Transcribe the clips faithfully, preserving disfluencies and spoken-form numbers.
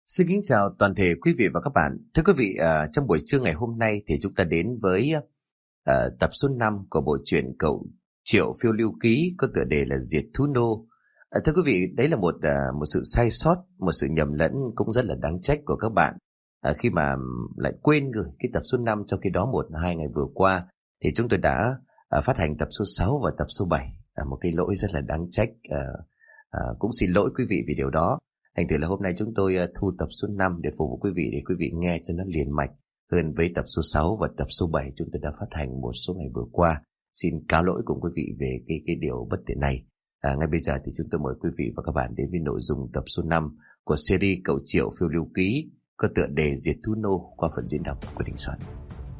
Xin kính chào toàn thể quý vị và các bạn. Thưa quý vị, uh, trong buổi trưa ngày hôm nay thì chúng ta đến với uh, tập số năm của bộ truyện Cậu Triệu Phiêu Lưu Ký có tựa đề là Diệt Thú Nô. Uh, thưa quý vị, đấy là một uh, một sự sai sót, một sự nhầm lẫn cũng rất là đáng trách của các bạn. Uh, khi mà lại quên gửi cái tập số năm, trong khi đó một hai ngày vừa qua thì chúng tôi đã uh, phát hành tập số sáu và tập số bảy. Uh, một cái lỗi rất là đáng trách. Uh, uh, cũng xin lỗi quý vị vì điều đó. Thành thử là hôm nay chúng tôi uh, thu tập số năm để phục vụ quý vị, để quý vị nghe cho nó liền mạch hơn với tập số sáu và tập số bảy chúng tôi đã phát hành một số ngày vừa qua. Xin cáo lỗi cùng quý vị về cái cái điều bất tiện này. À, ngay bây giờ thì chúng tôi mời quý vị và các bạn đến với nội dung tập số năm của series Cậu Triệu Phiêu Lưu Ký có tựa đề Diệt Thú Nô qua phần diễn đọc của Đình Soạn.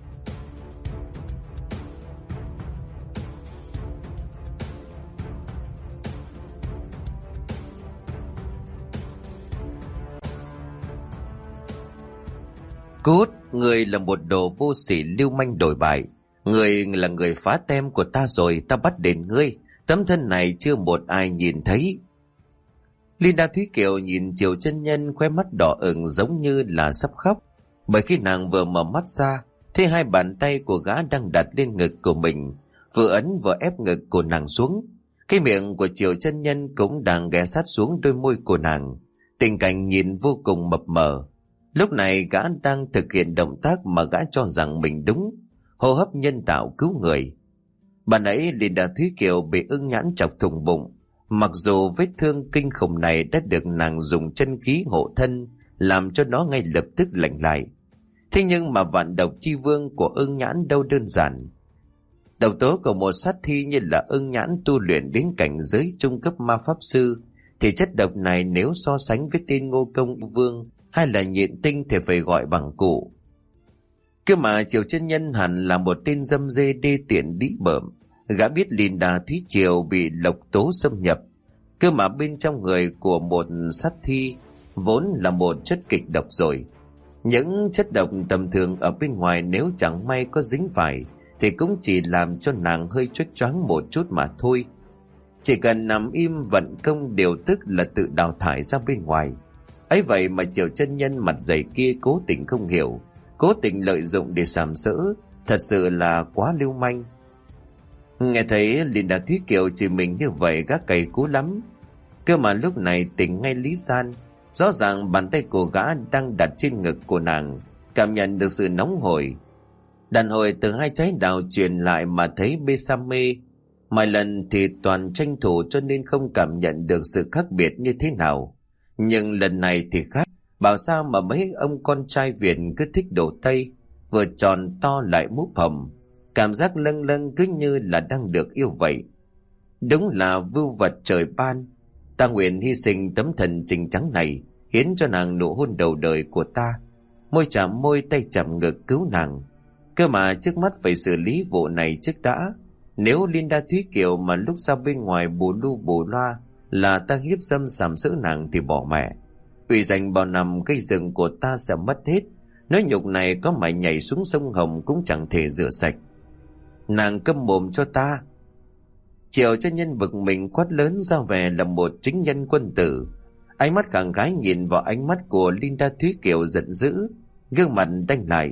Cút, người là một đồ vô sỉ lưu manh đổi bại. Người là người phá tem của ta rồi, ta bắt đền ngươi. Tấm thân này chưa một ai nhìn thấy. Linda Thúy Kiều nhìn Triệu Chân Nhân, khóe mắt đỏ ửng giống như là sắp khóc. Bởi khi nàng vừa mở mắt ra, thấy hai bàn tay của gã đang đặt lên ngực của mình, vừa ấn vừa ép ngực của nàng xuống. Cái miệng của Triệu Chân Nhân cũng đang ghé sát xuống đôi môi của nàng. Tình cảnh nhìn vô cùng mập mờ. Lúc này gã đang thực hiện động tác mà gã cho rằng mình đúng, hô hấp nhân tạo cứu người. Bà nãy Linda Thúy Kiều bị ưng nhãn chọc thủng bụng. Mặc dù vết thương kinh khủng này đã được nàng dùng chân khí hộ thân, làm cho nó ngay lập tức lành lại. Thế nhưng mà vạn độc chi vương của ưng nhãn đâu đơn giản. Độc tố của một sát thi như là ưng nhãn tu luyện đến cảnh giới trung cấp ma pháp sư, thì chất độc này nếu so sánh với tên Ngô Công Vương hay là Nhịn Tinh thì phải gọi bằng cụ. Cơ mà Triệu Chân Nhân hẳn là một tên dâm dê đê tiện đĩ bợm. Gã biết Linda Thúy Kiều bị độc tố xâm nhập. Cơ mà bên trong người của một sát thi vốn là một chất kịch độc rồi. Những chất độc tầm thường ở bên ngoài nếu chẳng may có dính phải thì cũng chỉ làm cho nàng hơi choáng choáng một chút mà thôi. Chỉ cần nằm im vận công điều tức là tự đào thải ra bên ngoài. Ấy vậy mà Triệu Chân Nhân mặt dày kia cố tình không hiểu, cố tình lợi dụng để sàm sỡ, thật sự là quá lưu manh. Nghe thấy Linda Thúy Kiều chỉ mình như vậy, gác cày cú lắm. Cơ mà lúc này tỉnh ngay lý gian, rõ ràng bàn tay của gã đang đặt trên ngực của nàng, cảm nhận được sự nóng hổi. Đàn hồi từ hai trái đào truyền lại mà thấy bê sa mê. Mọi lần thì toàn tranh thủ cho nên không cảm nhận được sự khác biệt như thế nào. Nhưng lần này thì khác. Bảo sao mà mấy ông con trai Việt cứ thích đồ Tây, vừa tròn to lại múp hồng, cảm giác lâng lâng cứ như là đang được yêu vậy. Đúng là vưu vật trời ban. Ta nguyện hy sinh tấm thần trình trắng này, hiến cho nàng nụ hôn đầu đời của ta. Môi chạm môi, tay chạm ngực cứu nàng. Cơ mà trước mắt phải xử lý vụ này trước đã. Nếu Linda Thúy Kiều mà lúc ra bên ngoài bù lu bù loa là ta hiếp dâm sàm sỡ nàng thì bỏ mẹ. Ủy danh bao năm cây rừng của ta sẽ mất hết. Nói nhục này có mày nhảy xuống sông Hồng cũng chẳng thể rửa sạch. Nàng câm mồm cho ta. Triệu Chân Nhân bực mình quát lớn ra vẻ là một chính nhân quân tử. Ánh mắt khẳng khái nhìn vào ánh mắt của Linda Thúy Kiều giận dữ, gương mặt đanh lại.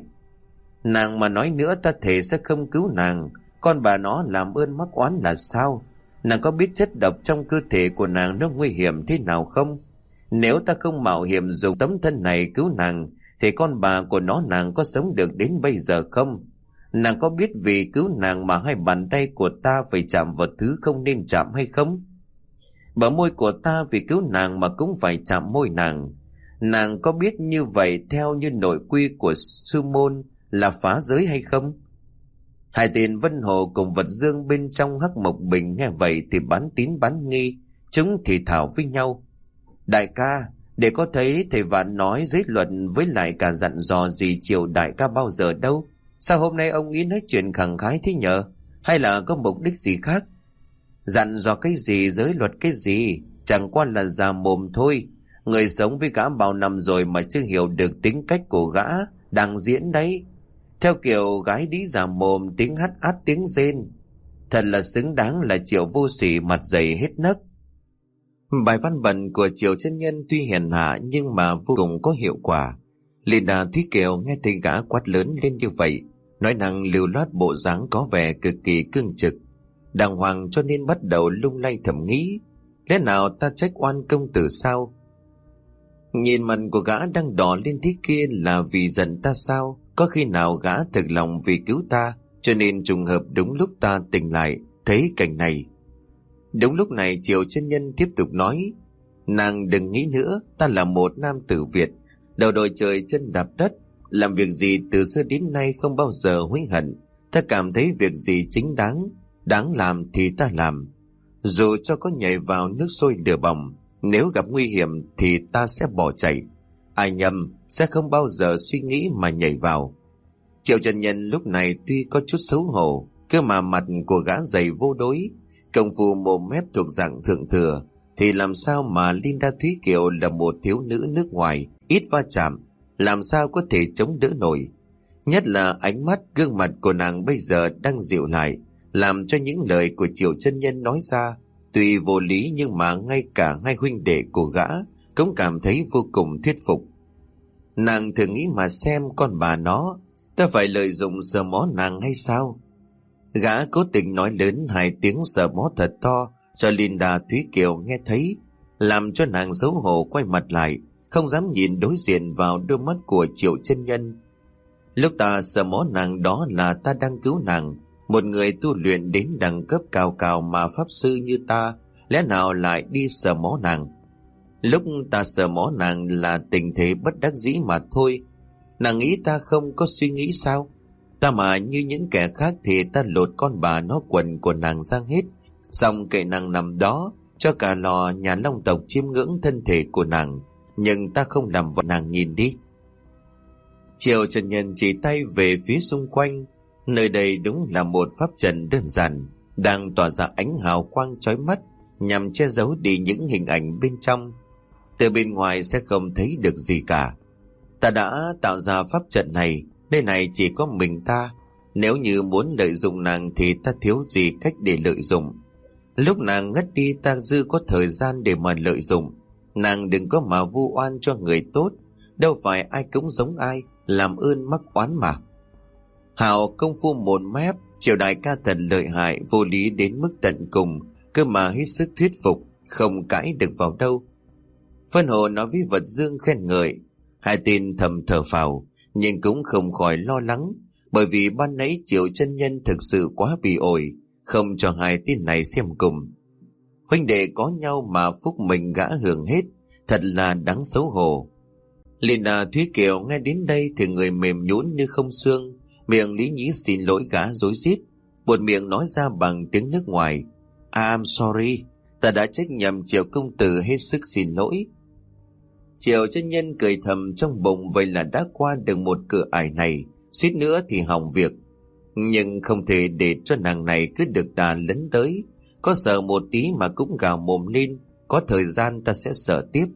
Nàng mà nói nữa ta thề sẽ không cứu nàng. Con bà nó làm ơn mắc oán là sao? Nàng có biết chất độc trong cơ thể của nàng nó nguy hiểm thế nào không? Nếu ta không mạo hiểm dùng tấm thân này cứu nàng, thì con bà của nó nàng có sống được đến bây giờ không? Nàng có biết vì cứu nàng mà hai bàn tay của ta phải chạm vào thứ không nên chạm hay không? Bờ môi của ta vì cứu nàng mà cũng phải chạm môi nàng. Nàng có biết như vậy theo như nội quy của sư môn là phá giới hay không? Hai tên Vân Hồ cùng Vật Dương bên trong Hắc Mộc Bình nghe vậy thì bán tín bán nghi, chúng thì thảo với nhau. Đại ca, để có thấy thầy Vạn nói giới luật với lại cả dặn dò gì Triều đại ca bao giờ đâu. Sao hôm nay ông ý nói chuyện khẳng khái thế nhờ? Hay là có mục đích gì khác? Dặn dò cái gì, giới luật cái gì? Chẳng qua là già mồm thôi. Người sống với gã bao năm rồi mà chưa hiểu được tính cách của gã đang diễn đấy. Theo kiểu gái đĩ già mồm, tiếng hắt át tiếng rên. Thật là xứng đáng là Triệu vô sỉ mặt dày hết nấc. Bài văn bẩn của Triệu chân nhân tuy hèn hạ nhưng mà vô cùng có hiệu quả. Linda Thúy Kiều nghe thấy gã quát lớn lên như vậy, nói năng lưu loát, bộ dáng có vẻ cực kỳ cương trực, đàng hoàng, cho nên bắt đầu lung lay thầm nghĩ, lẽ nào ta trách oan công tử sao? Nhìn mặt của gã đang đỏ lên thế kia là vì giận ta sao? Có khi nào gã thực lòng vì cứu ta, cho nên trùng hợp đúng lúc ta tỉnh lại thấy cảnh này. Đúng lúc này Triệu chân nhân tiếp tục nói, nàng đừng nghĩ nữa, ta là một nam tử Việt, đầu đội trời chân đạp đất, làm việc gì từ xưa đến nay không bao giờ hối hận. Ta cảm thấy việc gì chính đáng, đáng làm thì ta làm, dù cho có nhảy vào nước sôi lửa bỏng, nếu gặp nguy hiểm thì ta sẽ bỏ chạy. Ai nhầm sẽ không bao giờ suy nghĩ mà nhảy vào. Triệu chân nhân lúc này tuy có chút xấu hổ, cơ mà mặt của gã dày vô đối, công phu mồm mép thuộc dạng thượng thừa, thì làm sao mà Linda Thúy Kiều là một thiếu nữ nước ngoài, ít va chạm, làm sao có thể chống đỡ nổi. Nhất là ánh mắt, gương mặt của nàng bây giờ đang dịu lại, làm cho những lời của Triệu chân nhân nói ra tuy vô lý nhưng mà ngay cả hai huynh đệ của gã cũng cảm thấy vô cùng thuyết phục. Nàng thử nghĩ mà xem, con bà nó, ta phải lợi dụng sờ mó nàng hay sao? Gã cố tình nói lớn hai tiếng sờ mó thật to cho Linda Thúy Kiều nghe thấy, làm cho nàng xấu hổ quay mặt lại, không dám nhìn đối diện vào đôi mắt của Triệu chân nhân. Lúc ta sờ mó nàng đó là ta đang cứu nàng, một người tu luyện đến đẳng cấp cao cao mà pháp sư như ta, lẽ nào lại đi sờ mó nàng? Lúc ta sờ mó nàng là tình thế bất đắc dĩ mà thôi. Nàng nghĩ ta không có suy nghĩ sao? Ta mà như những kẻ khác thì ta lột con bà nó quần của nàng ra hết, xong kệ nàng nằm đó, cho cả lò nhà Long tộc chiêm ngưỡng thân thể của nàng, nhưng ta không làm vậy. Nàng nhìn đi. Triệu chân nhân chỉ tay về phía xung quanh. Nơi đây đúng là một pháp trận đơn giản, đang tỏa ra ánh hào quang chói mắt nhằm che giấu đi những hình ảnh bên trong. Từ bên ngoài sẽ không thấy được gì cả. Ta đã tạo ra pháp trận này, nơi này chỉ có mình ta. Nếu như muốn lợi dụng nàng thì ta thiếu gì cách để lợi dụng. Lúc nàng ngất đi ta dư có thời gian để mà lợi dụng. Nàng đừng có mà vu oan cho người tốt, đâu phải ai cũng giống ai, làm ơn mắc oán mà. Hào công phu một mép, Triệu đại ca thật lợi hại, vô lý đến mức tận cùng, cơ mà hết sức thuyết phục, không cãi được vào đâu. Phân Hồ nói với Vật Dương khen ngợi, hai tên thầm thở phào, nhưng cũng không khỏi lo lắng, bởi vì ban nãy Triệu chân nhân thực sự quá bị ổi, không cho hai tên này xem cùng. Huynh đệ có nhau mà phúc mình gã hưởng hết, thật là đáng xấu hổ. Linda Thúy Kiều nghe đến đây thì người mềm nhũn như không xương, miệng lý nhí xin lỗi gã rối rít, buột miệng nói ra bằng tiếng nước ngoài, I'm sorry, ta đã trách nhầm Triệu công tử, hết sức xin lỗi. Triệu chân nhân cười thầm trong bụng, vậy là đã qua được một cửa ải này, suýt nữa thì hỏng việc. Nhưng không thể để cho nàng này cứ được đà lấn tới, có sợ một tí mà cũng gào mồm lên, có thời gian ta sẽ sợ tiếp.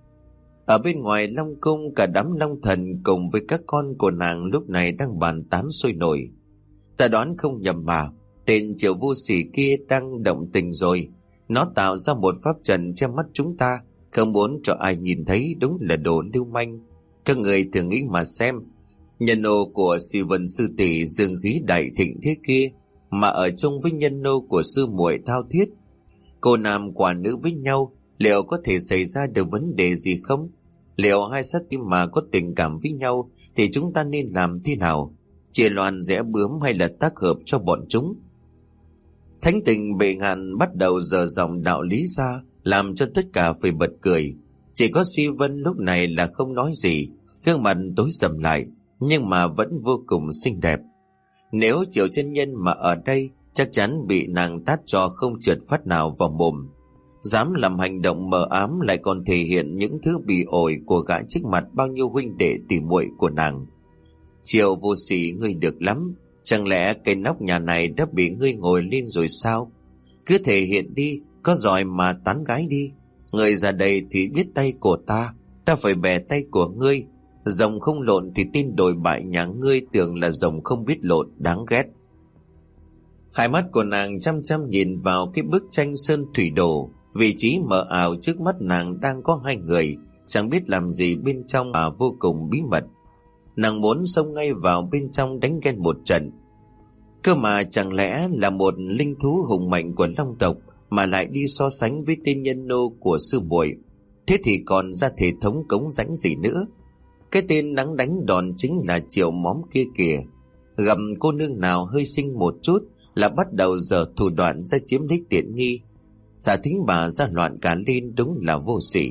Ở bên ngoài Long cung, cả đám Long thần cùng với các con của nàng lúc này đang bàn tán sôi nổi. Ta đoán không nhầm mà, tên Triệu vô sỉ kia đang động tình rồi. Nó tạo ra một pháp trận che mắt chúng ta, không muốn cho ai nhìn thấy, đúng là đồ lưu manh. Các người thử nghĩ mà xem, nhân ô của Sư Vân sư tỷ dương khí đại thịnh thế kia mà ở chung với nhân ô của sư muội Thao Thiết, cô nam quả nữ với nhau, liệu có thể xảy ra được vấn đề gì không? Liệu hai sát tim mà có tình cảm với nhau thì chúng ta nên làm thế nào? Chia loan rẽ bướm hay là tác hợp cho bọn chúng? Thánh tình bệ ngạn bắt đầu dở dòng đạo lý ra, làm cho tất cả phải bật cười. Chỉ có Si Vân lúc này là không nói gì, gương mặt tối sầm lại, nhưng mà vẫn vô cùng xinh đẹp. Nếu Triệu chân nhân mà ở đây, chắc chắn bị nàng tát cho không trượt phát nào vào mồm. Dám làm hành động mờ ám, lại còn thể hiện những thứ bị ổi của gã trước mặt bao nhiêu huynh đệ tỉ muội của nàng. Triệu vô sỉ, ngươi được lắm, chẳng lẽ cây nóc nhà này đã bị ngươi ngồi lên rồi sao? Cứ thể hiện đi, có giỏi mà tán gái đi. Ngươi ra đây thì biết tay của ta, ta phải bè tay của ngươi. Rồng không lộn thì tin đồi bại nhà ngươi tưởng là rồng không biết lộn, đáng ghét. Hai mắt của nàng chăm chăm nhìn vào cái bức tranh sơn thủy đồ, Vị trí mờ ảo trước mắt nàng đang có hai người, chẳng biết làm gì bên trong mà vô cùng bí mật. Nàng muốn xông ngay vào bên trong đánh ghen một trận. Cơ mà chẳng lẽ là một linh thú hùng mạnh của Long tộc mà lại đi so sánh với tên nhân nô của sư muội? Thế thì còn ra thể thống cống rãnh gì nữa? Cái tên nắng đánh đòn chính là Triệu Móm kia kìa. Gặm cô nương nào hơi xinh một chút là bắt đầu giở thủ đoạn ra chiếm đích tiện nghi. Thả thính bà ra loạn cả lên, đúng là vô sỉ.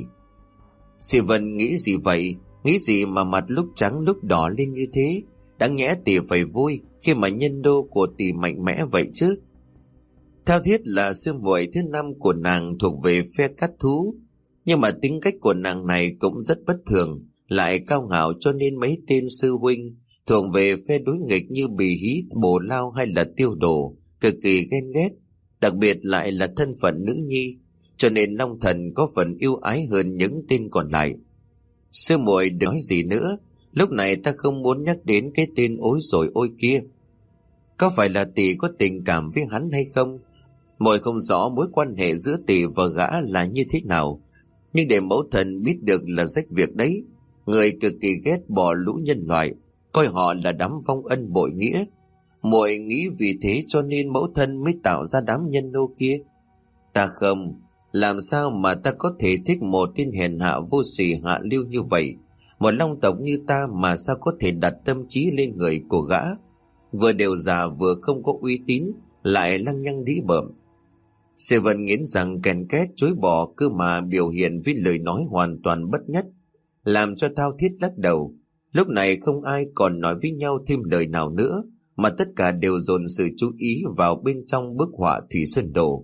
Sĩ Vân nghĩ gì vậy? Nghĩ gì mà mặt lúc trắng lúc đỏ lên như thế? Đáng nhẽ tỷ phải vui khi mà nhân đô của tỷ mạnh mẽ vậy chứ. Theo thiết là sư muội thứ năm của nàng thuộc về phe cát thú, nhưng mà tính cách của nàng này cũng rất bất thường, lại cao ngạo, cho nên mấy tên sư huynh thuộc về phe đối nghịch như Bì Hí, Bồ Lao hay là Tiêu Đồ cực kỳ ghen ghét, đặc biệt lại là thân phận nữ nhi, cho nên Long Thần có phần yêu ái hơn những tên còn lại. Sư muội đừng nói gì nữa, lúc này ta không muốn nhắc đến cái tên ối rồi ôi kia. Có phải là tỷ có tình cảm với hắn hay không? Muội không rõ mối quan hệ giữa tỷ và gã là như thế nào, nhưng để mẫu thần biết được là rách việc đấy. Người cực kỳ ghét bỏ lũ nhân loại, coi họ là đám vong ân bội nghĩa. Muội nghĩ vì thế cho nên mẫu thân mới tạo ra đám nhân nô kia. Ta không, làm sao mà ta có thể thích một tên hèn hạ vô sỉ hạ lưu như vậy? Một long tộc như ta mà sao có thể đặt tâm trí lên người của gã? Vừa đều già vừa không có uy tín, lại lăng nhăng đĩ bợm. Sê Vân nghiến rằng kèn két chối bỏ, cơ mà biểu hiện với lời nói hoàn toàn bất nhất, làm cho Thao Thiết lắc đầu. Lúc này không ai còn nói với nhau thêm lời nào nữa, mà tất cả đều dồn sự chú ý vào bên trong bức họa Thủy Sơn Đồ.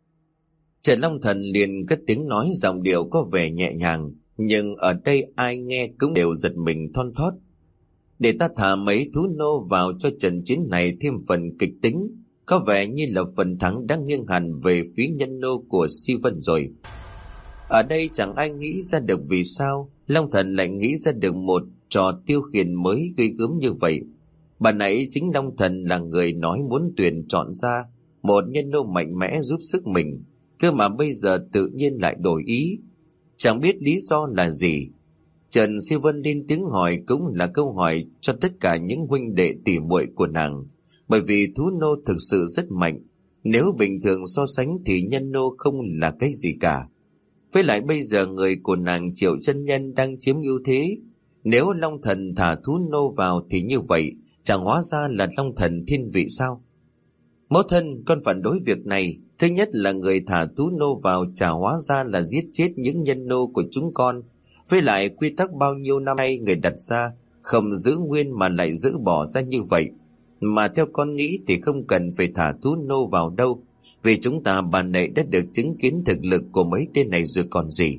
Trần Long Thần liền cất tiếng nói, giọng điệu có vẻ nhẹ nhàng, nhưng ở đây ai nghe cũng đều giật mình thon thót. Để ta thả mấy thú nô vào cho trận chiến này thêm phần kịch tính, có vẻ như là phần thắng đang nghiêng hẳn về phía nhân nô của Si Vân rồi. Ở đây chẳng ai nghĩ ra được vì sao Long Thần lại nghĩ ra được một trò tiêu khiển mới gây gớm như vậy. Bà nãy chính Long Thần là người nói muốn tuyển chọn ra một nhân nô mạnh mẽ giúp sức mình, cơ mà bây giờ tự nhiên lại đổi ý, chẳng biết lý do là gì. Trần Si Vân lên tiếng hỏi cũng là câu hỏi cho tất cả những huynh đệ tỉ muội của nàng, bởi vì thú nô thực sự rất mạnh. Nếu bình thường so sánh thì nhân nô không là cái gì cả. Với lại bây giờ người của nàng Triệu chân nhân đang chiếm ưu thế. Nếu Long Thần thả thú nô vào thì như vậy chẳng hóa ra là Long Thần thiên vị sao? Mẫu thân, con phản đối việc này. Thứ nhất là người thả thú nô vào chả hóa ra là giết chết những nhân nô của chúng con. Với lại quy tắc bao nhiêu năm nay người đặt ra không giữ nguyên mà lại giữ bỏ ra như vậy. Mà theo con nghĩ thì không cần phải thả thú nô vào đâu, vì chúng ta bàn nãy đã được chứng kiến thực lực của mấy tên này rồi còn gì.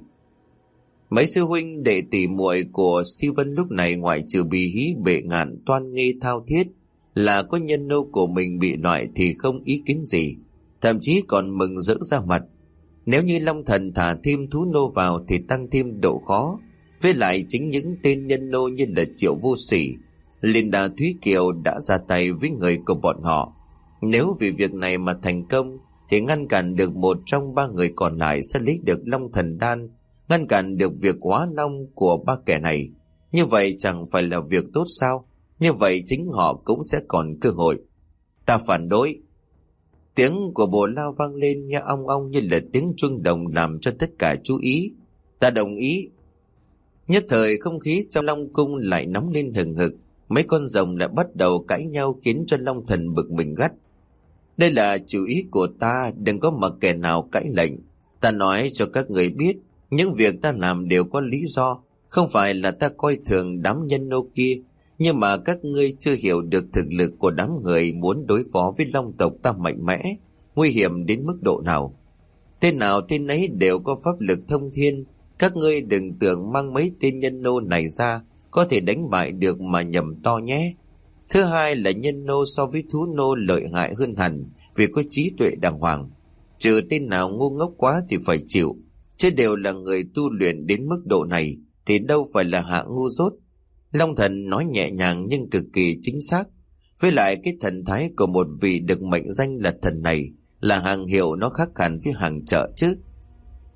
Mấy sư huynh đệ tỷ muội của Si Vân lúc này ngoại trừ Bì Hí, Bệ Ngạn, Toan Nghê, Thao Thiết là có nhân nô của mình bị loại thì không ý kiến gì, thậm chí còn mừng rỡ ra mặt. Nếu như Long Thần thả thêm thú nô vào thì tăng thêm độ khó. Với lại chính những tên nhân nô như là Triệu Vô Sỉ, Liên Đà Thúy Kiều đã ra tay với người của bọn họ. Nếu vì việc này mà thành công thì ngăn cản được một trong ba người còn lại sẽ lấy được Long Thần Đan, ngăn cản được việc hóa long của ba kẻ này. Như vậy chẳng phải là việc tốt sao? Như vậy chính họ cũng sẽ còn cơ hội. Ta phản đối. Tiếng của Bồ Lao vang lên nghe ong ong như là tiếng chuông đồng làm cho tất cả chú ý. Ta đồng ý. Nhất thời không khí trong Long Cung lại nóng lên hừng hực. Mấy con rồng lại bắt đầu cãi nhau khiến cho Long Thần bực mình gắt. Đây là chủ ý của ta, đừng có mặc kẻ nào cãi lệnh. Ta nói cho các người biết, những việc ta làm đều có lý do. Không phải là ta coi thường đám nhân nô kia, nhưng mà các ngươi chưa hiểu được thực lực của đám người muốn đối phó với Long tộc ta mạnh mẽ, nguy hiểm đến mức độ nào. Tên nào tên ấy đều có pháp lực thông thiên. Các ngươi đừng tưởng mang mấy tên nhân nô này ra có thể đánh bại được mà nhầm to nhé. Thứ hai là nhân nô so với thú nô lợi hại hơn hẳn vì có trí tuệ đàng hoàng. Trừ tên nào ngu ngốc quá thì phải chịu, chứ đều là người tu luyện đến mức độ này thì đâu phải là hạ ngu dốt. Long Thần nói nhẹ nhàng nhưng cực kỳ chính xác. Với lại cái thần thái của một vị được mệnh danh là thần này là hàng hiệu, nó khác hẳn với hàng chợ chứ.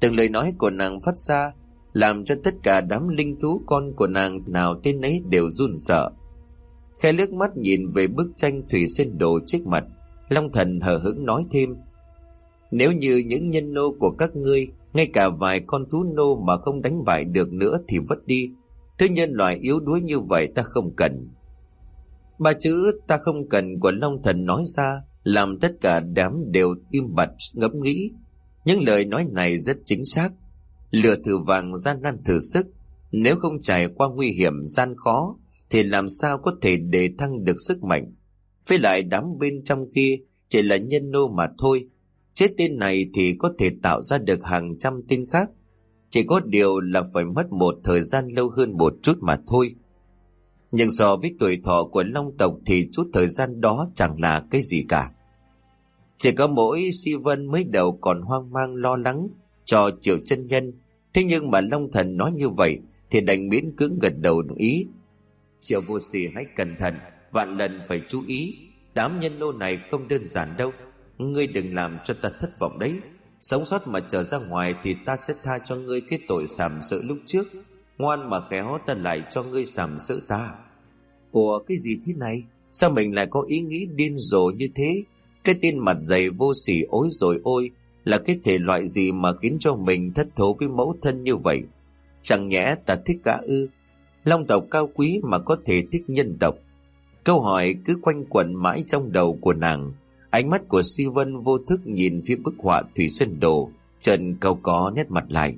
Từng lời nói của nàng phát ra làm cho tất cả đám linh thú con của nàng nào tên ấy đều run sợ. Khe liếc mắt nhìn về bức tranh thủy sen đồ trước mặt, Long Thần hờ hững nói thêm: nếu như những nhân nô của các ngươi, ngay cả vài con thú nô mà không đánh bại được nữa thì vứt đi. Thứ nhân loại yếu đuối như vậy ta không cần. Ba chữ ta không cần của Long Thần nói ra làm tất cả đám đều im bặt ngẫm nghĩ. Những lời nói này rất chính xác. Lửa thử vàng, gian nan thử sức. Nếu không trải qua nguy hiểm gian khó thì làm sao có thể đề thăng được sức mạnh. Với lại đám bên trong kia chỉ là nhân nô mà thôi. Chết tên này thì có thể tạo ra được hàng trăm tên khác. Chỉ có điều là phải mất một thời gian lâu hơn một chút mà thôi. Nhưng so với tuổi thọ của Long tộc thì chút thời gian đó chẳng là cái gì cả. Chỉ có mỗi Si Vân mới đầu còn hoang mang lo lắng cho Triệu Chân Nhân. Thế nhưng mà Long Thần nói như vậy thì đành miễn cưỡng gật đầu đồng ý. Triệu vô sỉ hãy cẩn thận, vạn lần phải chú ý. Đám nhân nô này không đơn giản đâu. Ngươi đừng làm cho ta thất vọng đấy. Sống sót mà trở ra ngoài thì ta sẽ tha cho ngươi cái tội sàm sỡ lúc trước. Ngoan mà khéo ta lại cho ngươi sàm sỡ ta. Ủa cái gì thế này? Sao mình lại có ý nghĩ điên rồ như thế? Cái tên mặt dày vô sỉ ối rồi ôi là cái thể loại gì mà khiến cho mình thất thố với mẫu thân như vậy? Chẳng nhẽ ta thích gã ư? Long tộc cao quý mà có thể thích nhân tộc? Câu hỏi cứ quanh quẩn mãi trong đầu của nàng. Ánh mắt của Si Vân vô thức nhìn phía bức họa thủy sơn đồ, Trần cau có nét mặt lại.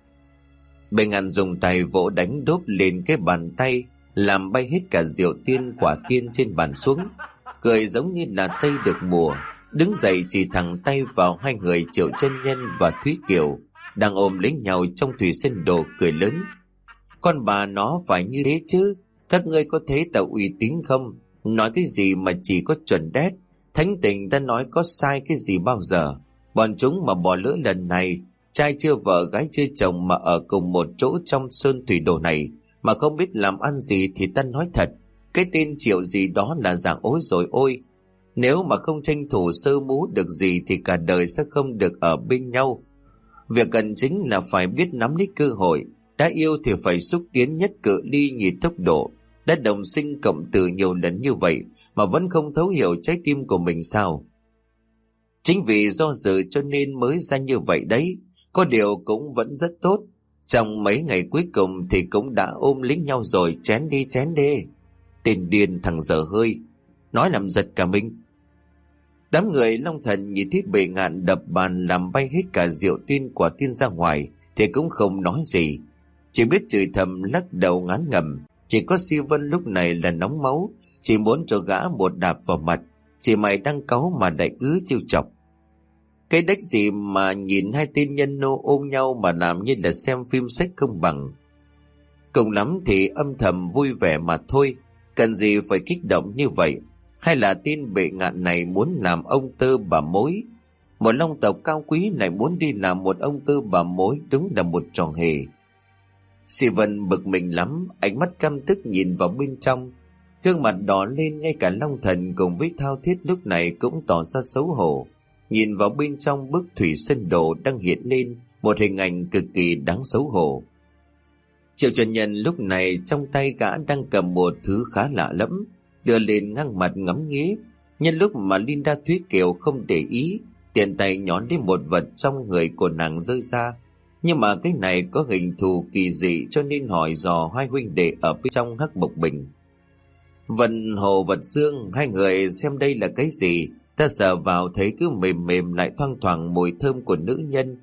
Bệ Ngạn dùng tay vỗ đánh đốp lên cái bàn tay, làm bay hết cả rượu tiên quả tiên trên bàn xuống, cười giống như là tây được mùa, đứng dậy chỉ thẳng tay vào hai người Triệu Chân Nhân và Thúy Kiều đang ôm lấy nhau trong thủy sơn đồ, cười lớn. Con bà nó phải như thế chứ? Các ngươi có thấy ta uy tín không? Nói cái gì mà chỉ có chuẩn đét. Thánh tình ta nói có sai cái gì bao giờ? Bọn chúng mà bỏ lỡ lần này, trai chưa vợ gái chưa chồng mà ở cùng một chỗ trong sơn thủy đồ này mà không biết làm ăn gì thì ta nói thật, cái tên Triệu gì đó là dạng ối rồi ôi. Nếu mà không tranh thủ sơ mú được gì thì cả đời sẽ không được ở bên nhau. Việc cần chính là phải biết nắm lấy cơ hội. Đã yêu thì phải xúc tiến nhất cự ly nhì tốc độ. Đã đồng sinh cộng tử nhiều lần như vậy mà vẫn không thấu hiểu trái tim của mình sao? Chính vì do dự cho nên mới ra như vậy đấy. Có điều cũng vẫn rất tốt. Trong mấy ngày cuối cùng thì cũng đã ôm lấy nhau rồi. Chén đi chén đi. Tên điên thằng dở hơi, nói làm giật cả mình. Đám người Long Thần nhìn thấy Bệ Ngạn đập bàn làm bay hết cả rượu tiên quả tiên ra ngoài thì cũng không nói gì, chỉ biết chửi thầm lắc đầu ngán ngẩm. Chỉ có Si Vân lúc này là nóng máu, chỉ muốn cho gã một đạp vào mặt. Chỉ mày đang cáu mà đại cứ trêu chọc. Cái đếch gì mà nhìn hai tên nhân nô ôm nhau mà làm như là xem phim sách không bằng. Cùng lắm thì âm thầm vui vẻ mà thôi, cần gì phải kích động như vậy. Hay là tên Bệ Ngạn này muốn làm ông tơ bà mối? Một long tộc cao quý này muốn đi làm một ông tơ bà mối đúng là một trò hề. Si Vân bực mình lắm, ánh mắt căm tức nhìn vào bên trong, gương mặt đỏ lên. Ngay cả Long Thần cùng với Thao Thiết lúc này cũng tỏ ra xấu hổ, nhìn vào bên trong bức thủy sơn đồ đang hiện lên một hình ảnh cực kỳ đáng xấu hổ. Triệu Chân Nhân lúc này trong tay gã đang cầm một thứ khá lạ lẫm, đưa lên ngang mặt ngắm nghía. Nhân lúc mà Linda Thúy Kiều không để ý, tiện tay nhón đến một vật trong người của nàng rơi ra. Nhưng mà cái này có hình thù kỳ dị cho nên hỏi dò hai huynh đệ ở bên trong hắc bộc bình. Vân Hồ Vật Dương, hai người xem đây là cái gì? Ta sờ vào thấy cứ mềm mềm lại thoang thoảng mùi thơm của nữ nhân.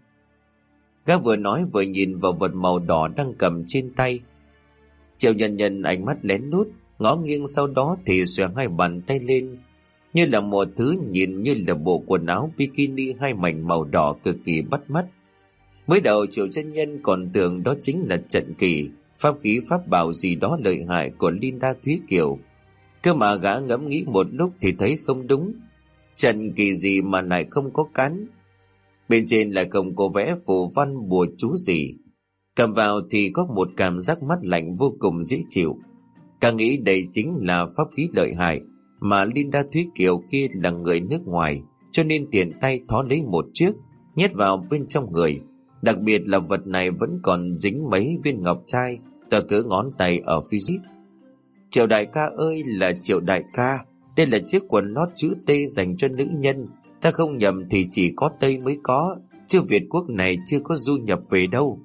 Gã vừa nói vừa nhìn vào vật màu đỏ đang cầm trên tay. Triệu Nhân Nhân ánh mắt lén lút ngó nghiêng, sau đó thì xòe hai bàn tay lên như là một thứ nhìn như là bộ quần áo bikini hai mảnh màu đỏ cực kỳ bắt mắt. Mới đầu Triệu Chân Nhân còn tưởng đó chính là trận kỳ, pháp khí pháp bảo gì đó lợi hại của Linda Thúy Kiều. Cơ mà gã ngẫm nghĩ một lúc thì thấy không đúng. Trận kỳ gì mà lại không có cán? Bên trên lại không có vẽ phù văn bùa chú gì. Cầm vào thì có một cảm giác mát lạnh vô cùng dễ chịu. Càng nghĩ đây chính là pháp khí lợi hại mà Linda Thúy Kiều kia là người nước ngoài, cho nên tiện tay thó lấy một chiếc nhét vào bên trong người. Đặc biệt là vật này vẫn còn dính mấy viên ngọc trai tờ cỡ ngón tay ở phía dưới. Triệu đại ca ơi là Triệu đại ca, đây là chiếc quần lót chữ T dành cho nữ nhân. Ta không nhầm thì chỉ có Tây mới có, chứ Việt quốc này chưa có du nhập về đâu.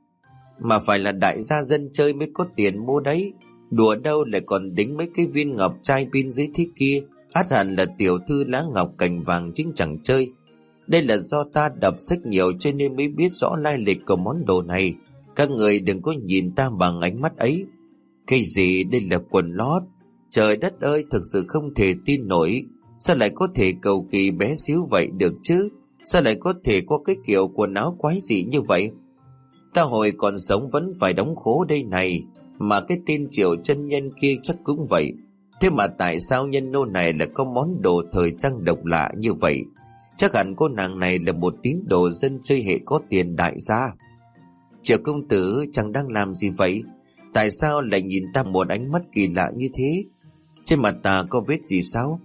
Mà phải là đại gia dân chơi mới có tiền mua đấy. Đùa đâu lại còn đính mấy cái viên ngọc trai pin dưới thế kia. Át hẳn là tiểu thư lá ngọc cành vàng chính chẳng chơi. Đây là do ta đọc sách nhiều cho nên mới biết rõ lai lịch của món đồ này. Các người đừng có nhìn ta bằng ánh mắt ấy. Cái gì đây là quần lót? Trời đất ơi, thực sự không thể tin nổi. Sao lại có thể cầu kỳ bé xíu vậy được chứ? Sao lại có thể có cái kiểu quần áo quái dị như vậy? Ta hồi còn sống vẫn phải đóng khố đây này. Mà cái tên Triệu chân nhân kia chắc cũng vậy. Thế mà tại sao nhân nô này lại có món đồ thời trang độc lạ như vậy? Chắc hẳn cô nàng này là một tín đồ dân chơi hệ có tiền đại gia. Triệu công tử chẳng đang làm gì vậy? Tại sao lại nhìn ta một ánh mắt kỳ lạ như thế? Trên mặt ta có vết gì sao?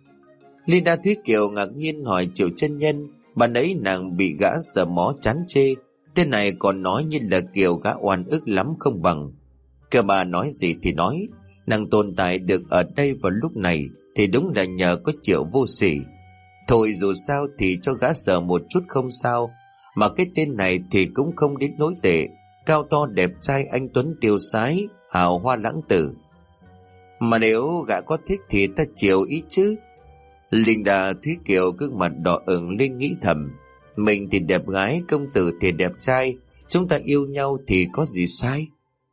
Linda Thúy Kiều ngạc nhiên hỏi Triệu chân nhân. Bạn ấy nàng bị gã sờ mó chán chê. Tên này còn nói như là kiểu gã oan ức lắm không bằng. Cơ bà nói gì thì nói, nàng tồn tại được ở đây vào lúc này thì đúng là nhờ có Triệu vô sỉ. Thôi dù sao thì cho gã sờ một chút không sao. Mà cái tên này thì cũng không đến nỗi tệ. Cao to đẹp trai anh tuấn tiêu sái, hào hoa lãng tử. Mà nếu gã có thích thì ta chiều ý chứ. Linda Thúy Kiều gương mặt đỏ ửng lên nghĩ thầm. Mình thì đẹp gái, công tử thì đẹp trai. Chúng ta yêu nhau thì có gì sai?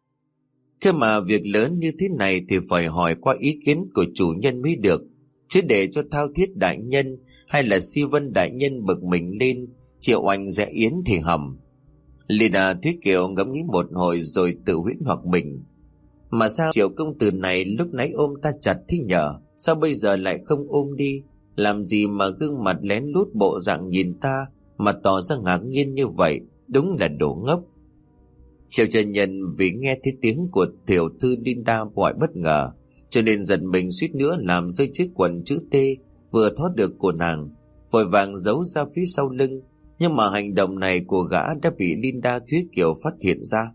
Thế mà việc lớn như thế này thì phải hỏi qua ý kiến của chủ nhân mới được. Chứ để cho Thao Thiết đại nhân hay là Si Vân đại nhân bực mình lên, Triệu Oanh Rẽ Yến thì hầm. Lina Thúy Kiều ngẫm nghĩ một hồi rồi tự huyễn hoặc mình. Mà sao Triệu công tử này lúc nãy ôm ta chặt thế nhờ? Sao bây giờ lại không ôm đi? Làm gì mà gương mặt lén lút bộ dạng nhìn ta mà tỏ ra ngạc nhiên như vậy? Đúng là đồ ngốc. Triệu chân nhân vì nghe thấy tiếng của tiểu thư Linda gọi bất ngờ, cho nên giận mình suýt nữa làm rơi chiếc quần chữ T vừa thoát được của nàng, vội vàng giấu ra phía sau lưng. Nhưng mà hành động này của gã đã bị Linda Thúy Kiều phát hiện ra.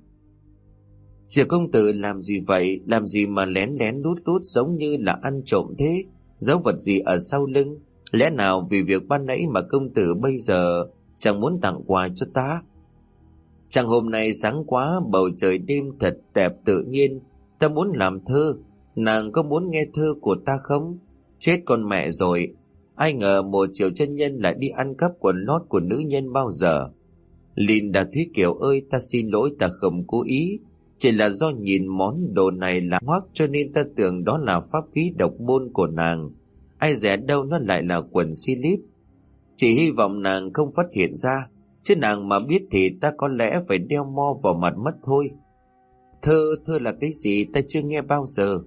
Triệu công tử làm gì vậy? Làm gì mà lén lén lút lút giống như là ăn trộm thế? Giấu vật gì ở sau lưng? Lẽ nào vì việc ban nãy mà công tử bây giờ chẳng muốn tặng quà cho ta? Chẳng hôm nay sáng quá, bầu trời đêm thật đẹp tự nhiên. Ta muốn làm thơ. Nàng có muốn nghe thơ của ta không? Chết con mẹ rồi. Ai ngờ một Triệu chân nhân lại đi ăn cắp quần lót của nữ nhân bao giờ. Linda Thúy Kiều ơi, ta xin lỗi, ta không cố ý. Chỉ là do nhìn món đồ này là hoắc cho nên ta tưởng đó là pháp khí độc môn của nàng. Ai dè đâu nó lại là quần slip. Chỉ hy vọng nàng không phát hiện ra. Chứ nàng mà biết thì ta có lẽ phải đeo mo vào mặt mất thôi. Thơ, thơ là cái gì ta chưa nghe bao giờ.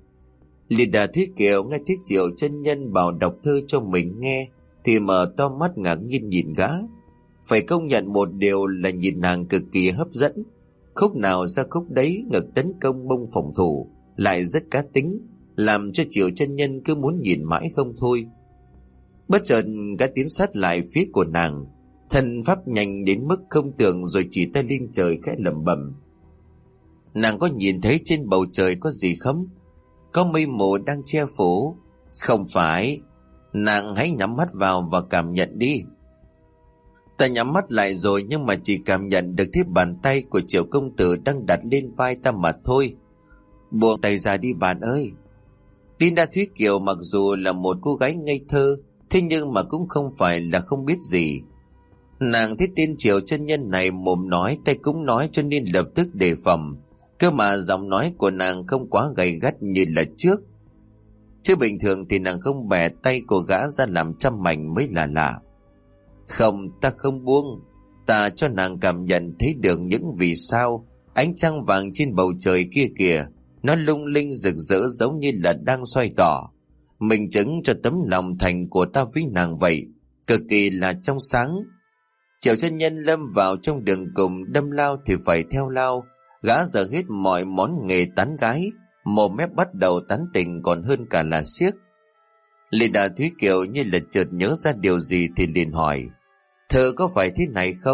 Linda Thúy Kiều nghe thấy Triệu chân nhân bảo đọc thơ cho mình nghe thì mở to mắt ngạc nhiên nhìn gã. Phải công nhận một điều là nhìn nàng cực kỳ hấp dẫn. Khúc nào ra khúc đấy, ngực tấn công mông phòng thủ, lại rất cá tính, làm cho Triệu chân nhân cứ muốn nhìn mãi không thôi. Bất chợt gã tiến sát lại phía của nàng, thần pháp nhanh đến mức không tưởng rồi chỉ tay lên trời khẽ lẩm bẩm. Nàng có nhìn thấy trên bầu trời có gì không? Có mây mù đang che phủ. Không phải. Nàng hãy nhắm mắt vào và cảm nhận đi. Ta nhắm mắt lại rồi nhưng mà chỉ cảm nhận được thấy bàn tay của Triệu công tử đang đặt lên vai ta mà thôi. Buông tay ra đi bạn ơi. Linda Thúy Kiều mặc dù là một cô gái ngây thơ, thế nhưng mà cũng không phải là không biết gì. Nàng thấy tên Triệu chân nhân này mồm nói tay cũng nói cho nên lập tức đề phòng. Cơ mà giọng nói của nàng không quá gay gắt như là trước. Chứ bình thường thì nàng không bẻ tay của gã ra làm trăm mảnh mới là lạ. Không, ta không buông. Ta cho nàng cảm nhận thấy được những vì sao ánh trăng vàng trên bầu trời kia kìa. Nó lung linh rực rỡ giống như là đang xoay tỏ. Mình chứng cho tấm lòng thành của ta với nàng vậy. Cực kỳ là trong sáng. Triệu chân nhân lâm vào trong đường cùng, đâm lao thì phải theo lao. Gã giờ hết mọi món nghề tán gái, mồm mép bắt đầu tán tình còn hơn cả là xiếc. Linda Thúy Kiều như là chợt nhớ ra điều gì thì liền hỏi. Thơ có phải thế này không?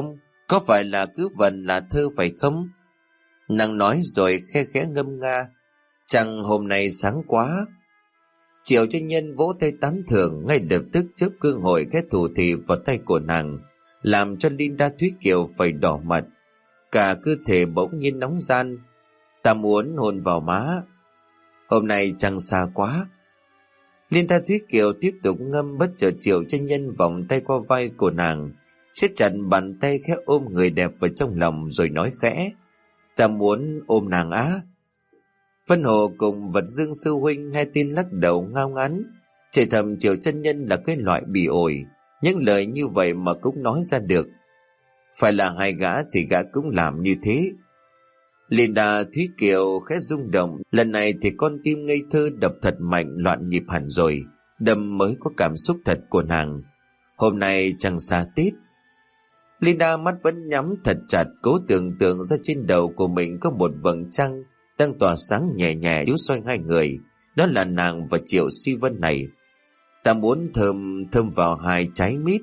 Có phải là cứ vần là thơ phải không? Nàng nói rồi khe khẽ ngâm nga. Trăng hôm nay sáng quá. Triệu chân nhân vỗ tay tán thưởng, ngay lập tức chớp cương hội khẽ thủ thị vào tay của nàng, làm cho Linda Thúy Kiều phải đỏ mặt, cả cơ thể bỗng nhiên nóng ran. Ta muốn hôn vào má. Hôm nay trăng xa quá. Linda Thúy Kiều tiếp tục ngâm, bất chợt Triệu chân nhân vòng tay qua vai của nàng, siết chặt bàn tay khẽ ôm người đẹp vào trong lòng rồi nói khẽ. Ta muốn ôm nàng á. Vân Hồ cùng Vật Dương sư huynh nghe tin lắc đầu ngao ngán, chửi thầm Triệu chân nhân là cái loại bỉ ổi, những lời như vậy mà cũng nói ra được. Phải là hai gã thì gã cũng làm như thế. Linda Thúy Kiều khẽ rung động, lần này thì con tim ngây thơ đập thật mạnh, loạn nhịp hẳn rồi, đâm mới có cảm xúc thật của nàng. Hôm nay chẳng xa Tết. Linda mắt vẫn nhắm thật chặt, cố tưởng tượng ra trên đầu của mình có một vầng trăng đang tỏa sáng nhẹ nhẹ chiếu xoay hai người, đó là nàng và Triệu Si Vân này. Ta muốn thơm thơm vào hai trái mít.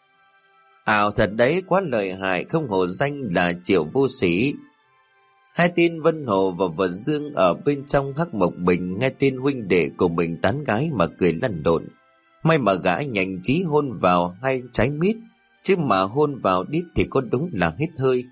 Ảo thật đấy, quá lợi hại, không hổ danh là Triệu vô sĩ. Hai tên Vân Hồ và Vật Dương ở bên trong Hắc Mộc Bình nghe tên huynh đệ của mình tán gái mà cười lăn lộn. May mà gã nhanh trí hôn vào hai trái mít, chứ mà hôn vào đít thì có đúng là hết hơi.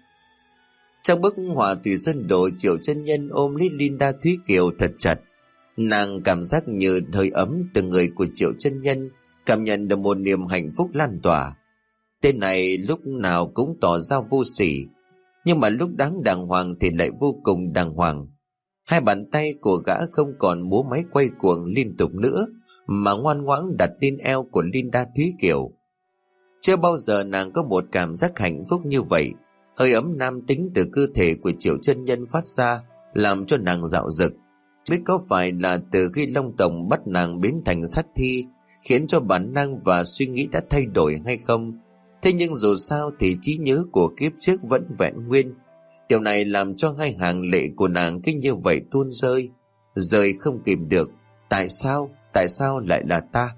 Trong bức họa Thủy Sơn Đồ, Triệu chân nhân ôm lấy Linda Thúy Kiều thật chặt. Nàng cảm giác như hơi ấm từ người của Triệu chân nhân, cảm nhận được một niềm hạnh phúc lan tỏa. Tên này lúc nào cũng tỏ ra vô sỉ, nhưng mà lúc đáng đàng hoàng thì lại vô cùng đàng hoàng. Hai bàn tay của gã không còn múa máy quay cuồng liên tục nữa, mà ngoan ngoãn đặt lên eo của Linda Thúy Kiều. Chưa bao giờ nàng có một cảm giác hạnh phúc như vậy. Hơi ấm nam tính từ cơ thể của Triệu chân nhân phát ra, làm cho nàng dạo dực. Biết có phải là từ khi Long Tổng bắt nàng biến thành sát thi, khiến cho bản năng và suy nghĩ đã thay đổi hay không? Thế nhưng dù sao thì trí nhớ của kiếp trước vẫn vẹn nguyên. Điều này làm cho hai hàng lệ của nàng cứ như vậy tuôn rơi, rơi không kìm được. Tại sao? Tại sao lại là ta?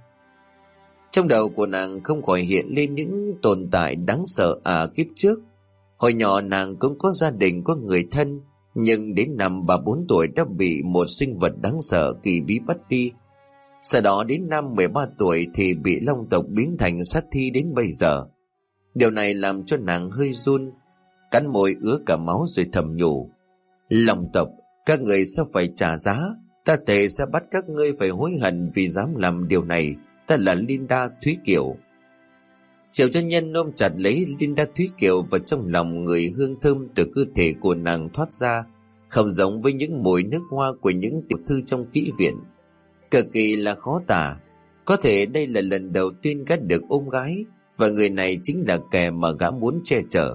Trong đầu của nàng không khỏi hiện lên những tồn tại đáng sợ à kiếp trước. Hồi nhỏ nàng cũng có gia đình, có người thân, nhưng đến năm ba bốn tuổi đã bị một sinh vật đáng sợ kỳ bí bắt đi. Sau đó đến năm mười ba tuổi thì bị Long tộc biến thành sát thi đến bây giờ. Điều này làm cho nàng hơi run, cắn môi ứa cả máu rồi thầm nhủ. Long tộc, các người sẽ phải trả giá. Ta thề sẽ bắt các ngươi phải hối hận vì dám làm điều này. Ta là Linda Thúy Kiều. Triệu chân nhân ôm chặt lấy Linda Thúy Kiều vào trong lòng người, hương thơm từ cơ thể của nàng thoát ra, không giống với những mùi nước hoa của những tiểu thư trong kỹ viện. Cực kỳ là khó tả. Có thể đây là lần đầu tiên gã được ôm gái, và người này chính là kẻ mà gã muốn che chở.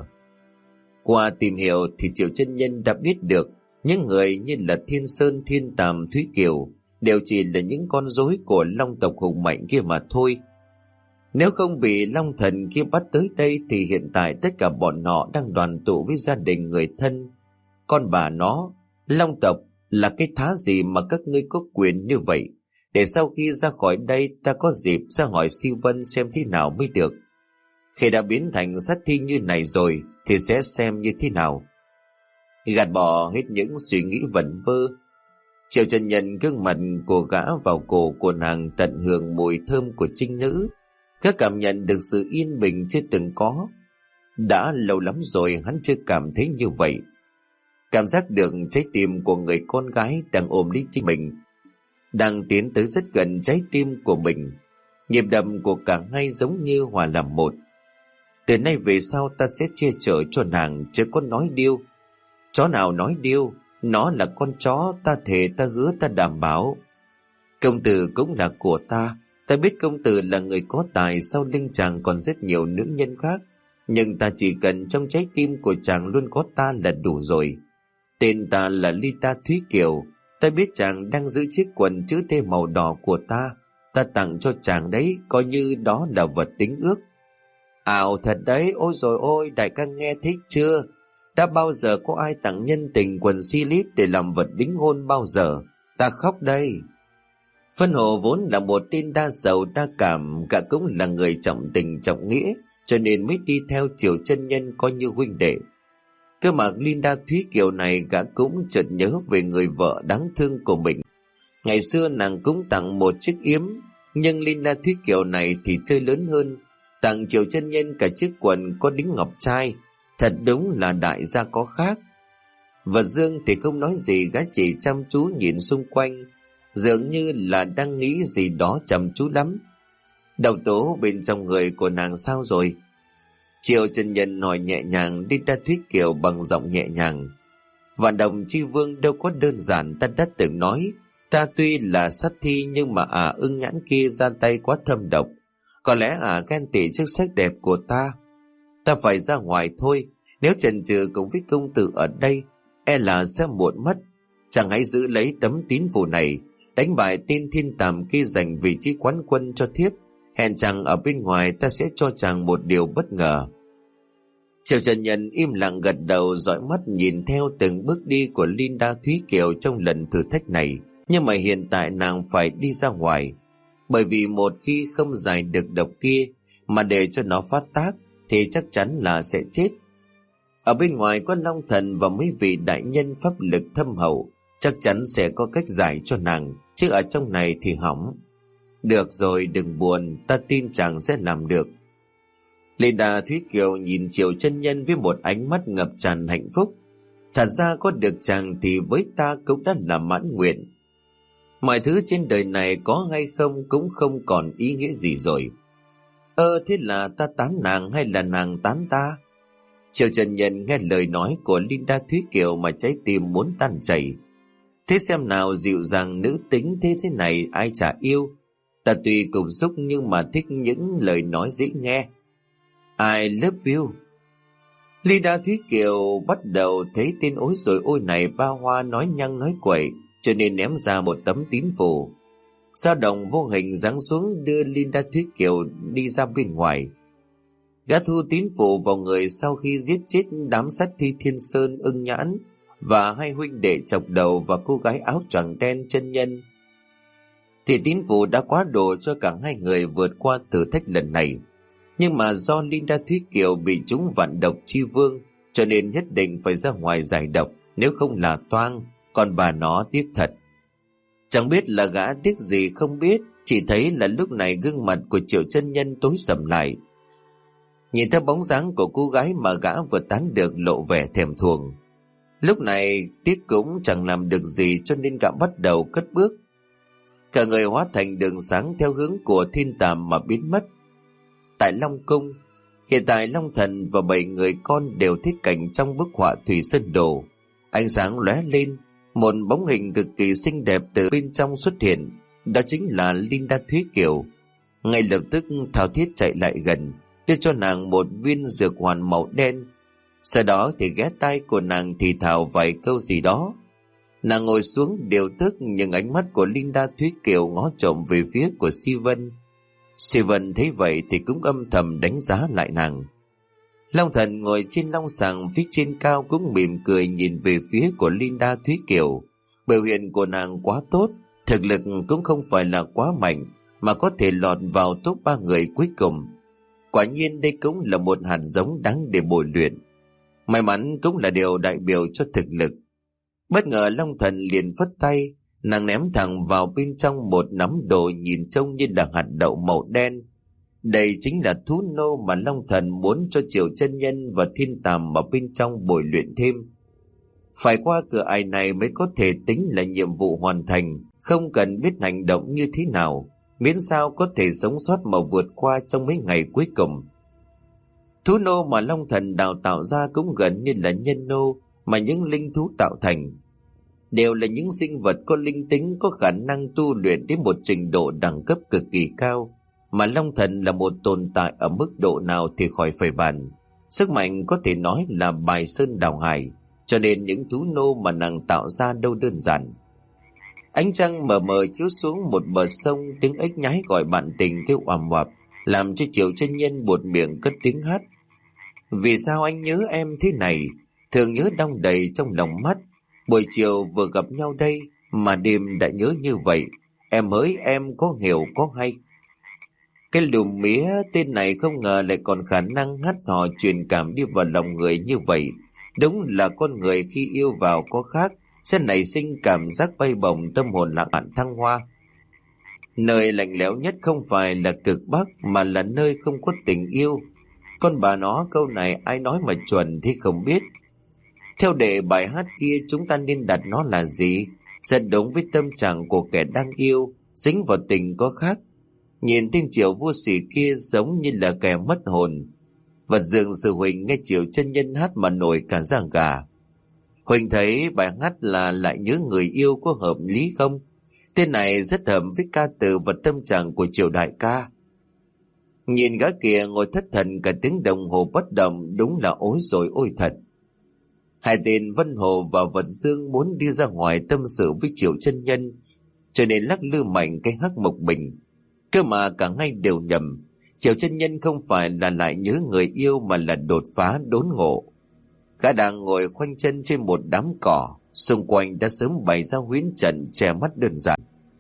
Qua tìm hiểu thì Triệu chân nhân đã biết được những người như là Thiên Sơn, Thiên Tàm, Thúy Kiều đều chỉ là những con rối của Long tộc hùng mạnh kia mà thôi. Nếu không bị Long thần kia bắt tới đây thì hiện tại tất cả bọn họ đang đoàn tụ với gia đình người thân. Con bà nó, Long tộc là cái thá gì mà các ngươi có quyền như vậy? Để sau khi ra khỏi đây ta có dịp sẽ hỏi Si Vân xem thế nào mới được. Khi đã biến thành sát thi như này rồi thì sẽ xem như thế nào. Gạt bỏ hết những suy nghĩ vẩn vơ, Triệu chân nhân gương mặt của gã vào cổ của nàng, tận hưởng mùi thơm của trinh nữ. Gã cảm nhận được sự yên bình chưa từng có. Đã lâu lắm rồi hắn chưa cảm thấy như vậy. Cảm giác được trái tim của người con gái đang ôm lấy chính mình, đang tiến tới rất gần trái tim của mình. Nhịp đập của cả hai giống như hòa làm một. Từ nay về sau ta sẽ che chở cho nàng, chứ có nói điêu. Chó nào nói điêu, nó là con chó, ta thề ta hứa ta đảm bảo. Công tử cũng là của ta. Ta biết công tử là người có tài, sau lưng chàng còn rất nhiều nữ nhân khác, nhưng ta chỉ cần trong trái tim của chàng luôn có ta là đủ rồi. Tên ta là Linda Thúy Kiều. Ta biết chàng đang giữ chiếc quần chữ T màu đỏ của ta. Ta tặng cho chàng đấy, coi như đó là vật đính ước. Ảo thật đấy, ôi rồi ôi, đại ca nghe thích chưa? Đã bao giờ có ai tặng nhân tình quần slip để làm vật đính hôn bao giờ? Ta khóc đây. Phân Hồ vốn là một tên đa sầu đa cảm, cả cũng là người trọng tình trọng nghĩa, cho nên mới đi theo Triệu chân nhân coi như huynh đệ. Cơ mà Linda Thúy Kiều này gã cũng chợt nhớ về người vợ đáng thương của mình. Ngày xưa nàng cũng tặng một chiếc yếm, nhưng Linda Thúy Kiều này thì chơi lớn hơn, tặng Triệu chân nhân cả chiếc quần có đính ngọc trai. Thật đúng là đại gia có khác. Và Dương thì không nói gì, gã chỉ chăm chú nhìn xung quanh, dường như là đang nghĩ gì đó chăm chú lắm. Độc tố bên trong người của nàng sao rồi? Triệu chân nhân hỏi nhẹ nhàng Linda Thúy Kiều bằng giọng nhẹ nhàng. Vạn Đồng Chi Vương đâu có đơn giản, ta đã từng nói. Ta tuy là sát thi nhưng mà ả à, ưng nhãn kia ra tay quá thâm độc. Có lẽ ả à, ghen tị trước sắc đẹp của ta. Ta phải ra ngoài thôi. Nếu chần chừ cùng với công tử ở đây, e là sẽ muộn mất. Chàng hãy giữ lấy tấm tín phù này, đánh bại tên thiên tàm kia giành vị trí quán quân cho thiếp. Hẹn chàng ở bên ngoài, ta sẽ cho chàng một điều bất ngờ. Triệu chân nhân im lặng gật đầu, dõi mắt nhìn theo từng bước đi của Linda Thúy Kiều trong lần thử thách này. Nhưng mà hiện tại nàng phải đi ra ngoài, bởi vì một khi không giải được độc kia mà để cho nó phát tác thì chắc chắn là sẽ chết. Ở bên ngoài có Long Thần và mấy vị đại nhân pháp lực thâm hậu, chắc chắn sẽ có cách giải cho nàng, chứ ở trong này thì hỏng. Được rồi, đừng buồn, ta tin chàng sẽ làm được. Linda Thúy Kiều nhìn Triệu chân nhân với một ánh mắt ngập tràn hạnh phúc. Thật ra có được chàng thì với ta cũng đã là mãn nguyện. Mọi thứ trên đời này có hay không cũng không còn ý nghĩa gì rồi. Ơ thế là ta tán nàng hay là nàng tán ta? Triệu chân nhân nghe lời nói của Linda Thúy Kiều mà trái tim muốn tan chảy. Thế xem nào, dịu dàng nữ tính thế thế này ai chả yêu. Ta tuy cục xúc nhưng mà thích những lời nói dễ nghe. I love you. Linda Thúy Kiều bắt đầu thấy tên ối rồi ôi này ba hoa nói nhăng nói quậy, cho nên ném ra một tấm tín phù. Dao động vô hình giáng xuống đưa Linda Thúy Kiều đi ra bên ngoài. Gã thu tín phù vào người sau khi giết chết đám sát thi Thiên Sơn, Ưng Nhãn và hai huynh đệ chọc đầu và cô gái áo choàng đen chân nhân. Thì tín phù đã quá độ cho cả hai người vượt qua thử thách lần này. Nhưng mà do Linda Thúy Kiều bị trúng vạn độc chi vương, cho nên nhất định phải ra ngoài giải độc, nếu không là toang, còn bà nó tiếc thật. Chẳng biết là gã tiếc gì không biết, chỉ thấy là lúc này gương mặt của Triệu chân nhân tối sầm lại. Nhìn theo bóng dáng của cô gái mà gã vừa tán được lộ vẻ thèm thuồng. Lúc này tiếc cũng chẳng làm được gì, cho nên gã bắt đầu cất bước. Cả người hóa thành đường sáng theo hướng của thiên tàm mà biến mất. Tại Long Cung, hiện tại Long Thần và bảy người con đều thích cảnh trong bức họa Thủy Sơn Đồ. Ánh sáng lóe lên, một bóng hình cực kỳ xinh đẹp từ bên trong xuất hiện, đó chính là Linda Thúy Kiều. Ngay lập tức thao thiết chạy lại gần, đưa cho nàng một viên dược hoàn màu đen. Sau đó thì ghé tai của nàng thì thào vài câu gì đó. Nàng ngồi xuống điều tức, nhưng ánh mắt của Linda Thúy Kiều ngó trộm về phía của Si Vân. Si Vân thấy vậy thì cũng âm thầm đánh giá lại nàng. Long Thần ngồi trên long sàng phía trên cao cũng mỉm cười nhìn về phía của Linda Thúy Kiều. Biểu hiện của nàng quá tốt, thực lực cũng không phải là quá mạnh, mà có thể lọt vào top ba người cuối cùng. Quả nhiên đây cũng là một hạt giống đáng để bồi luyện. May mắn cũng là điều đại biểu cho thực lực. Bất ngờ Long Thần liền phất tay, nàng ném thẳng vào bên trong một nắm đồ nhìn trông như là hạt đậu màu đen. Đây chính là thú nô mà Long Thần muốn cho Triệu chân nhân và thiên tàm ở bên trong bồi luyện thêm. Phải qua cửa ải này mới có thể tính là nhiệm vụ hoàn thành, không cần biết hành động như thế nào, miễn sao có thể sống sót mà vượt qua trong mấy ngày cuối cùng. Thú nô mà Long Thần đào tạo ra cũng gần như là nhân nô mà những linh thú tạo thành. Đều là những sinh vật có linh tính, có khả năng tu luyện đến một trình độ đẳng cấp cực kỳ cao, mà Long Thần là một tồn tại ở mức độ nào thì khỏi phải bàn. Sức mạnh có thể nói là bài sơn đào hải, cho nên những thú nô mà nàng tạo ra đâu đơn giản. Ánh trăng mờ mờ chiếu xuống một bờ sông, tiếng ếch nhái gọi bạn tình kêu oằm oạp, làm cho Triệu chân nhân buột miệng cất tiếng hát. Vì sao anh nhớ em thế này, thường nhớ đong đầy trong lòng mắt. Buổi chiều vừa gặp nhau đây mà đêm đã nhớ như vậy, em hỡi em có hiểu có hay. Cái lùm mía tên này không ngờ lại còn khả năng hát hò truyền cảm đi vào lòng người như vậy. Đúng là con người khi yêu vào có khác, sẽ nảy sinh cảm giác bay bổng, tâm hồn lãng mạn thăng hoa. Nơi lạnh lẽo nhất không phải là cực Bắc, mà là nơi không có tình yêu. Con bà nó, câu này ai nói mà chuẩn thì không biết. Theo đệ bài hát kia, chúng ta nên đặt nó là gì? Rất đúng với tâm trạng của kẻ đang yêu, dính vào tình có khác. Nhìn tên Triệu vô sỉ kia giống như là kẻ mất hồn. Vật dường sự Huỳnh nghe Triệu chân nhân hát mà nổi cả da gà. Huỳnh thấy bài hát là lại nhớ người yêu có hợp lý không? Tên này rất hợp với ca từ và tâm trạng của Triệu đại ca. Nhìn gã kia ngồi thất thần cả tiếng đồng hồ bất động, đúng là ối rồi ôi thật. Hai tên Vân Hồ và Vật Dương muốn đi ra ngoài tâm sự với Triệu chân nhân, cho nên lắc lư mạnh cái hắc mộc bình. Cơ mà cả hai đều nhầm. Triệu chân nhân không phải là lại nhớ người yêu, mà là đột phá đốn ngộ. Gã đang ngồi khoanh chân trên một đám cỏ, xung quanh đã sớm bày ra huyễn trận che mắt đơn giản.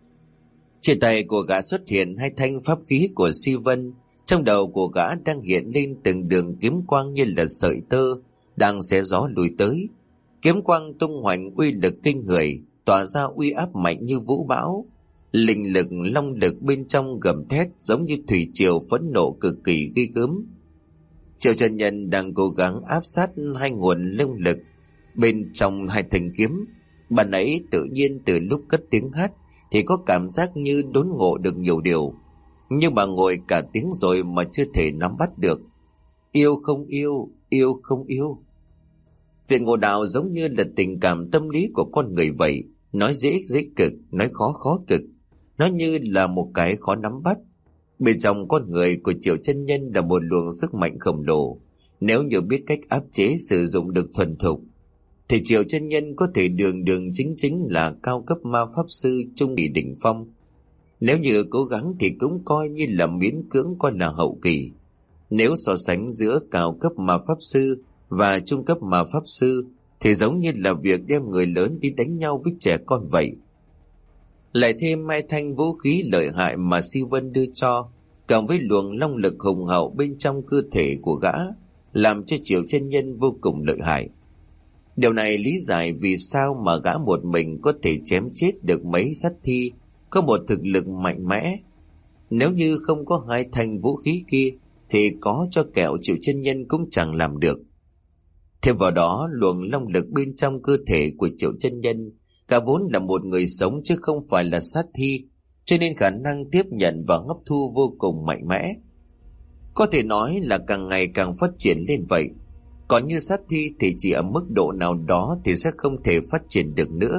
Trên tay của gã xuất hiện hai thanh pháp khí của Si Vân. Trong đầu của gã đang hiện lên từng đường kiếm quang như là sợi tơ đang xé gió lùi tới. Kiếm quang tung hoành uy lực kinh người, tỏa ra uy áp mạnh như vũ bão. Linh lực long lực bên trong gầm thét giống như thủy triều phẫn nộ cực kỳ ghê gớm. Triệu chân nhân đang cố gắng áp sát hai nguồn linh lực bên trong hai thanh kiếm. Bạn ấy tự nhiên từ lúc cất tiếng hát thì có cảm giác như đốn ngộ được nhiều điều, nhưng mà ngồi cả tiếng rồi mà chưa thể nắm bắt được. Yêu không yêu, yêu không yêu. Việc ngộ đạo giống như là tình cảm tâm lý của con người vậy, nói dễ dễ cực, nói khó khó cực. Nó như là một cái khó nắm bắt. Bên trong con người của Triệu chân nhân là một luồng sức mạnh khổng lồ. Nếu như biết cách áp chế sử dụng được thuần thục, thì Triệu chân nhân có thể đường đường chính chính là cao cấp ma pháp sư trung kỳ đỉnh phong. Nếu như cố gắng thì cũng coi như là miễn cưỡng coi là hậu kỳ. Nếu so sánh giữa cao cấp ma pháp sư và trung cấp ma pháp sư thì giống như là việc đem người lớn đi đánh nhau với trẻ con vậy. Lại thêm hai thanh vũ khí lợi hại mà Si Vân đưa cho, cộng với luồng long lực hùng hậu bên trong cơ thể của gã, làm cho Triệu chân nhân vô cùng lợi hại. Điều này lý giải vì sao mà gã một mình có thể chém chết được mấy sát thi, có một thực lực mạnh mẽ. Nếu như không có hai thanh vũ khí kia thì có cho kẹo Triệu chân nhân cũng chẳng làm được. Thêm vào đó, luồng long lực bên trong cơ thể của Triệu chân nhân, cả vốn là một người sống chứ không phải là sát thi, cho nên khả năng tiếp nhận và hấp thu vô cùng mạnh mẽ. Có thể nói là càng ngày càng phát triển lên vậy. Còn như sát thi thì chỉ ở mức độ nào đó thì sẽ không thể phát triển được nữa.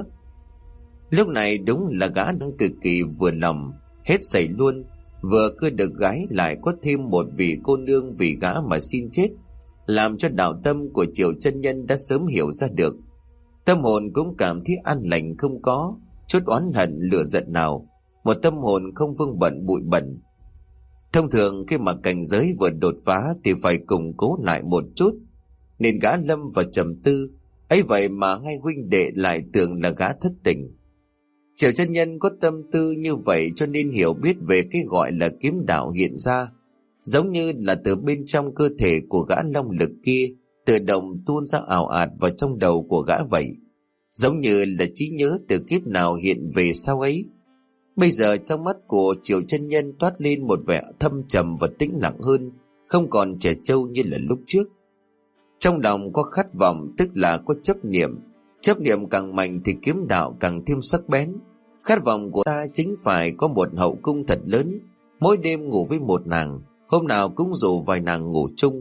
Lúc này đúng là gã đang cực kỳ vừa lòng, hết sảy luôn. Vừa cưa được gái lại có thêm một vị cô nương vì gã mà xin chết, làm cho đạo tâm của Triệu chân nhân đã sớm hiểu ra được. Tâm hồn cũng cảm thấy an lành không có chút oán hận lửa giận nào, một tâm hồn không vương bận bụi bẩn. Thông thường khi mà cảnh giới vừa đột phá thì phải củng cố lại một chút, nên gã lâm vào trầm tư. Ấy vậy mà ngay huynh đệ lại tưởng là gã thất tình. Triệu chân nhân có tâm tư như vậy cho nên hiểu biết về cái gọi là kiếm đạo hiện ra, giống như là từ bên trong cơ thể của gã long lực kia tự động tuôn ra ảo ạt vào trong đầu của gã vậy, giống như là trí nhớ từ kiếp nào hiện về sau ấy. Bây giờ trong mắt của Triệu chân nhân toát lên một vẻ thâm trầm và tĩnh lặng hơn, không còn trẻ trâu như là lúc trước. Trong lòng có khát vọng, tức là có chấp niệm. Chấp niệm càng mạnh thì kiếm đạo càng thêm sắc bén. Khát vọng của ta chính phải có một hậu cung thật lớn, mỗi đêm ngủ với một nàng, hôm nào cũng rủ vài nàng ngủ chung.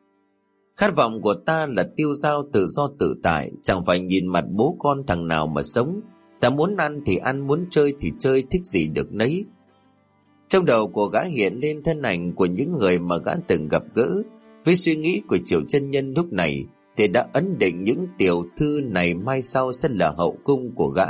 Khát vọng của ta là tiêu dao tự do tự tại, chẳng phải nhìn mặt bố con thằng nào mà sống. Ta muốn ăn thì ăn, muốn chơi thì chơi, thích gì được nấy. Trong đầu của gã hiện lên thân ảnh của những người mà gã từng gặp gỡ. Với suy nghĩ của Triệu chân nhân lúc này thì đã ấn định những tiểu thư này mai sau sẽ là hậu cung của gã.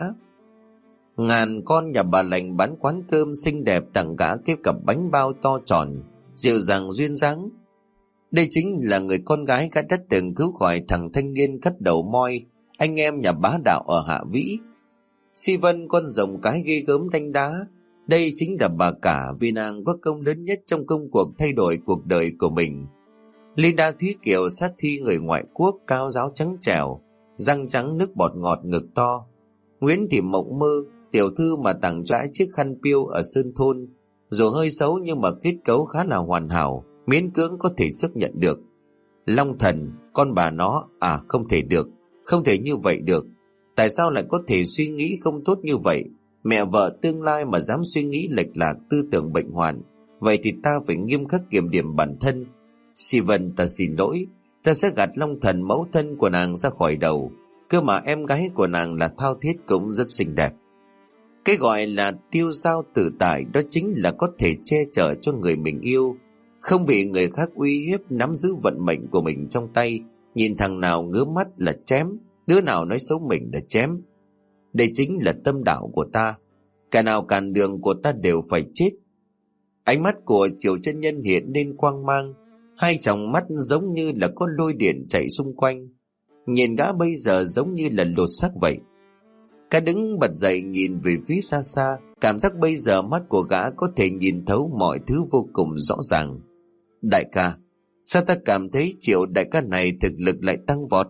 Ngàn con nhà bà lành bán quán cơm xinh đẹp tặng gã cái cặp bánh bao to tròn, dịu dàng duyên dáng. Đây chính là người con gái gã đã từng cứu khỏi thằng thanh niên cắt đầu moi, anh em nhà bá đạo ở Hạ Vĩ. Si Vân con rồng cái ghê gớm đánh đá, Đây chính là bà cả, vì nàng có công lớn nhất trong công cuộc thay đổi cuộc đời của mình. Linda Thúy Kiều sát thi người ngoại quốc, cao ráo trắng trẻo, răng trắng nước bọt ngọt, ngực to. Nguyễn Thị Mộng Mơ, tiểu thư mà tặng cho ái chiếc khăn piêu ở Sơn Thôn, dù hơi xấu nhưng mà kết cấu khá là hoàn hảo, miễn cưỡng có thể chấp nhận được. Long Thần, con bà nó, à không thể được, không thể như vậy được. Tại sao lại có thể suy nghĩ không tốt như vậy? Mẹ vợ tương lai mà dám suy nghĩ lệch lạc, tư tưởng bệnh hoạn, vậy thì ta phải nghiêm khắc kiểm điểm bản thân. Steven, ta xin lỗi, ta sẽ gạt Long Thần mẫu thân của nàng ra khỏi đầu. Cơ mà em gái của nàng là Thao Thiết cũng rất xinh đẹp. Cái gọi là tiêu dao tự tại đó chính là có thể che chở cho người mình yêu, không bị người khác uy hiếp, nắm giữ vận mệnh của mình trong tay. Nhìn thằng nào ngứa mắt là chém, đứa nào nói xấu mình là chém. Đây chính là tâm đạo của ta. Cả nào cản đường của ta đều phải chết. Ánh mắt của Triệu Chân Nhân hiện lên quang mang, hai tròng mắt giống như là có lôi điện chạy xung quanh. Nhìn gã bây giờ giống như là lột xác vậy. Gã đứng bật dậy nhìn về phía xa xa, cảm giác bây giờ mắt của gã có thể nhìn thấu mọi thứ vô cùng rõ ràng. Đại ca, sao ta cảm thấy Triệu đại ca này thực lực lại tăng vọt?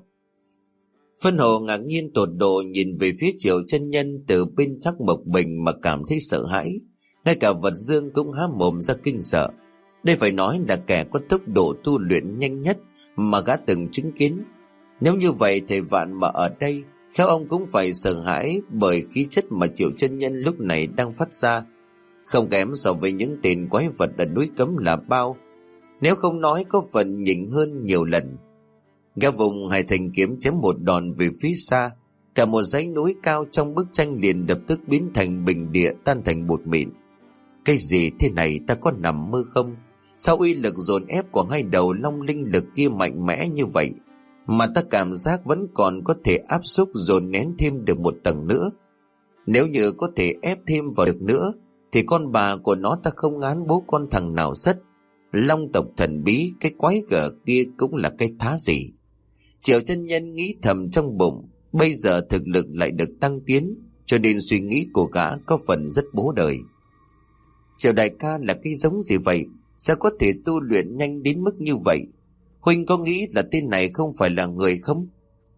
Phân Hồ ngạc nhiên tột độ nhìn về phía Triệu Chân Nhân từ bên Thác Mộc Bình mà cảm thấy sợ hãi. Ngay cả Vật Dương cũng há mồm ra kinh sợ. Đây phải nói là kẻ có tốc độ tu luyện nhanh nhất mà gã từng chứng kiến. Nếu như vậy thầy Vạn mà ở đây, khéo ông cũng phải sợ hãi bởi khí chất mà Triệu Chân Nhân lúc này đang phát ra. Không kém so với những tên quái vật ở núi Cấm là bao, nếu không nói có phần nhỉnh hơn nhiều lần. Gã vùng hai thanh kiếm chém một đòn về phía xa, cả một dãy núi cao trong bức tranh liền lập tức biến thành bình địa, tan thành bột mịn. Cái gì thế này, ta có nằm mơ không? Sao uy lực dồn ép của hai đầu long linh lực kia mạnh mẽ như vậy, mà ta cảm giác vẫn còn có thể áp xúc dồn nén thêm được một tầng nữa. Nếu như có thể ép thêm vào được nữa, thì con bà của nó ta không ngán bố con thằng nào sất. Long tộc thần bí, cái quái gở kia cũng là cái thá gì. Triệu Chân Nhân nghĩ thầm trong bụng, bây giờ thực lực lại được tăng tiến, cho nên suy nghĩ của gã có phần rất bố đời. Triệu đại ca là cái giống gì vậy? Sao có thể tu luyện nhanh đến mức như vậy? Huynh có nghĩ là tên này không phải là người không?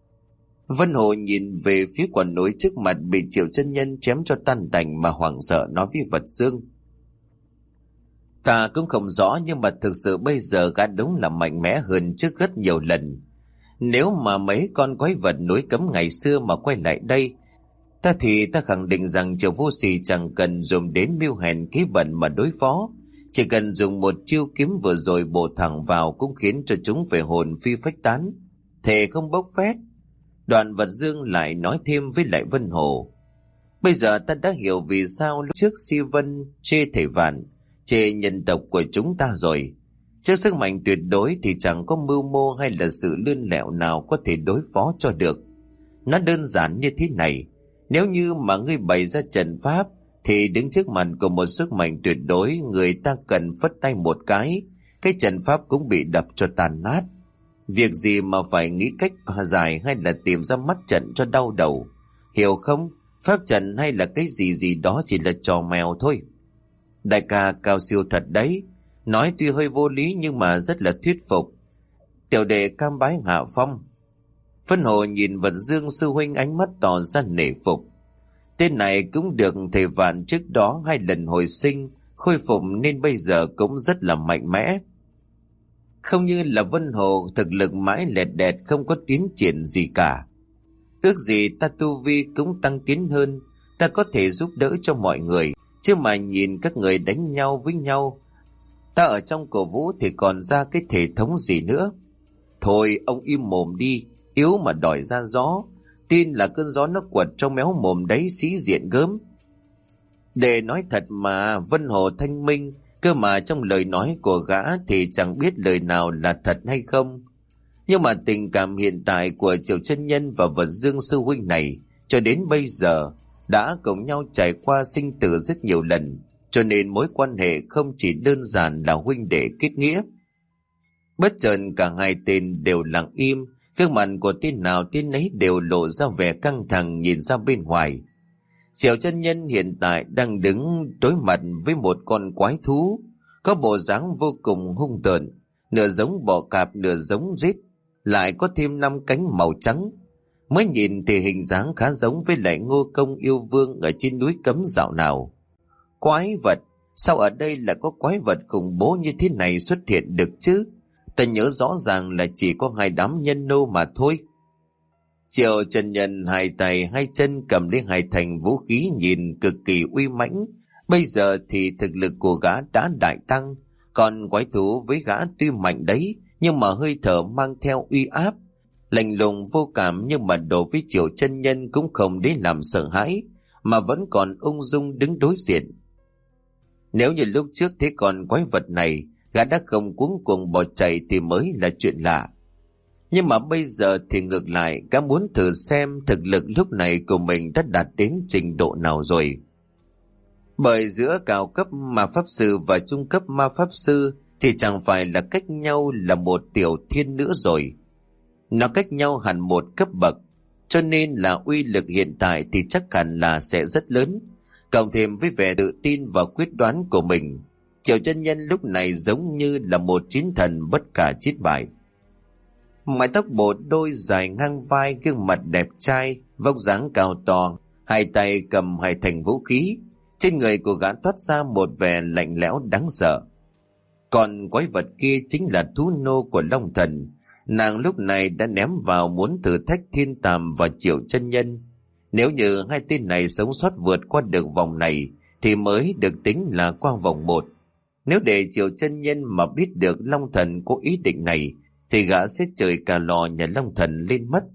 Vân Hồ nhìn về phía quả núi trước mặt bị Triệu Chân Nhân chém cho tan tành mà hoảng sợ nói với Vật Dương. Ta cũng không rõ, nhưng mà thực sự bây giờ gã đúng là mạnh mẽ hơn trước rất nhiều lần. Nếu mà mấy con quái vật núi Cấm ngày xưa mà quay lại đây, ta thì ta khẳng định rằng Triệu Vô Sỉ chẳng cần dùng đến mưu hèn kế bẩn mà đối phó. Chỉ cần dùng một chiêu kiếm vừa rồi bổ thẳng vào cũng khiến cho chúng phải hồn phi phách tán, thề không bốc phét. Đoạn Vật Dương lại nói thêm với lại Vân Hồ. Bây giờ ta đã hiểu vì sao lúc trước Si Vân chê thầy Vạn, chê nhân tộc của chúng ta rồi. Trước sức mạnh tuyệt đối thì chẳng có mưu mô hay là sự lươn lẹo nào có thể đối phó cho được. Nó đơn giản như thế này. Nếu như mà ngươi bày ra trận pháp, thì đứng trước mặt của một sức mạnh tuyệt đối, người ta cần phất tay một cái, cái trận pháp cũng bị đập cho tàn nát. Việc gì mà phải nghĩ cách giải hay là tìm ra mắt trận cho đau đầu. Hiểu không? Pháp trận hay là cái gì gì đó chỉ là trò mèo thôi. Đại ca cao siêu thật đấy. Nói tuy hơi vô lý nhưng mà rất là thuyết phục. Tiểu đệ cam bái hạ phong. Phân Hồ nhìn Vật Dương sư huynh ánh mắt tỏ ra nể phục. Tên này cũng được thầy Vạn trước đó hai lần hồi sinh, khôi phục nên bây giờ cũng rất là mạnh mẽ. Không như là Vân Hồ thực lực mãi lẹt đẹt không có tiến triển gì cả. Ước gì ta tu vi cũng tăng tiến hơn, ta có thể giúp đỡ cho mọi người, chứ mà nhìn các người đánh nhau với nhau. Ta ở trong cổ vũ thì còn ra cái thể thống gì nữa. Thôi ông im mồm đi, yếu mà đòi ra gió. Tin là cơn gió nó quật trong méo mồm đấy xí diện gớm. Để nói thật mà, Vân Hồ thanh minh, cơ mà trong lời nói của gã thì chẳng biết lời nào là thật hay không. Nhưng mà tình cảm hiện tại của Triệu Chân Nhân và Vật Dương sư huynh này cho đến bây giờ đã cùng nhau trải qua sinh tử rất nhiều lần, cho nên mối quan hệ không chỉ đơn giản là huynh đệ kết nghĩa. Bất chợt cả hai tên đều lặng im, gương mặt của tên nào tên ấy đều lộ ra vẻ căng thẳng nhìn ra bên ngoài. Triệu chân nhân hiện tại đang đứng đối mặt với một con quái thú, có bộ dáng vô cùng hung tợn, nửa giống bò cạp nửa giống rết, lại có thêm năm cánh màu trắng. Mới nhìn thì hình dáng khá giống với lại Ngô Công yêu vương ở trên núi Cấm dạo nào. Quái vật, sao ở đây lại có quái vật khủng bố như thế này xuất hiện được chứ? Ta nhớ rõ ràng là chỉ có hai đám nhân nô mà thôi. Triệu chân nhân hai tay hai chân cầm lấy hai thành vũ khí nhìn cực kỳ uy mãnh. Bây giờ thì thực lực của gã đã đại tăng, còn quái thú với gã tuy mạnh đấy, nhưng mà hơi thở mang theo uy áp, lạnh lùng vô cảm, nhưng mà đối với Triệu chân nhân cũng không đến làm sợ hãi, mà vẫn còn ung dung đứng đối diện. Nếu như lúc trước thấy còn quái vật này, gã đã không cuống cuồng bỏ chạy thì mới là chuyện lạ. Nhưng mà bây giờ thì ngược lại, gã muốn thử xem thực lực lúc này của mình đã đạt đến trình độ nào rồi. Bởi giữa cao cấp ma pháp sư và trung cấp ma pháp sư thì chẳng phải là cách nhau là một tiểu thiên nữa rồi. Nó cách nhau hẳn một cấp bậc, cho nên là uy lực hiện tại thì chắc hẳn là sẽ rất lớn. Cộng thêm với vẻ tự tin và quyết đoán của mình, Triệu chân nhân lúc này giống như là một chiến thần bất khả chiến bại. Mái tóc bộ đôi dài ngang vai, gương mặt đẹp trai, vóc dáng cao to, hai tay cầm hai thành vũ khí. Trên người của gã toát ra một vẻ lạnh lẽo đáng sợ. Còn quái vật kia chính là thú nô của Long Thần. Nàng lúc này đã ném vào muốn thử thách Thiên Tàm và Triệu chân nhân. Nếu như hai tên này sống sót vượt qua được vòng này thì mới được tính là qua vòng một. Nếu để Triệu chân nhân mà biết được Long Thần có ý định này thì gã sẽ trời cả lò nhà Long Thần lên mất.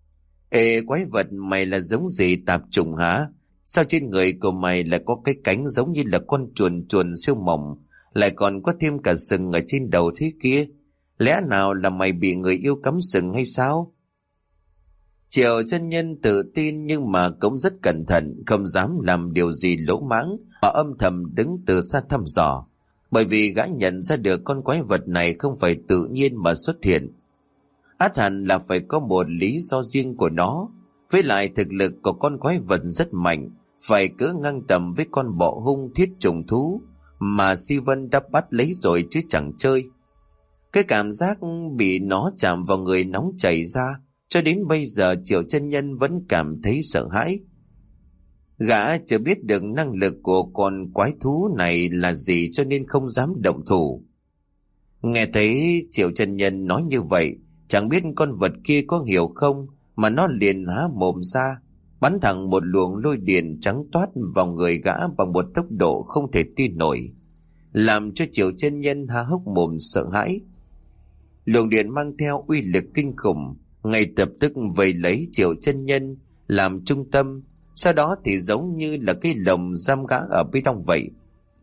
Ê quái vật, mày là giống gì tạp trùng hả? Sao trên người của mày lại có cái cánh giống như là con chuồn chuồn siêu mỏng, lại còn có thêm cả sừng ở trên đầu thế kia? Lẽ nào là mày bị người yêu cắm sừng hay sao? Triệu chân nhân tự tin nhưng mà cũng rất cẩn thận, không dám làm điều gì lỗ mãng, mà âm thầm đứng từ xa thăm dò. Bởi vì gã nhận ra được con quái vật này không phải tự nhiên mà xuất hiện. Át hẳn là phải có một lý do riêng của nó. Với lại thực lực của con quái vật rất mạnh, phải cỡ ngang tầm với con bọ hung thiết trùng thú mà Si Vân đã bắt lấy rồi chứ chẳng chơi. Cái cảm giác bị nó chạm vào người nóng chảy ra, cho đến bây giờ Triệu chân nhân vẫn cảm thấy sợ hãi. Gã chưa biết được năng lực của con quái thú này là gì cho nên không dám động thủ. Nghe thấy Triệu chân nhân nói như vậy, chẳng biết con vật kia có hiểu không, mà nó liền há mồm ra, bắn thẳng một luồng lôi điện trắng toát vào người gã bằng một tốc độ không thể tin nổi, làm cho Triệu chân nhân há hốc mồm sợ hãi. Luồng điện mang theo uy lực kinh khủng, ngay lập tức vây lấy Triệu chân nhân làm trung tâm, sau đó thì giống như là cái lồng giam gã ở bên trong vậy.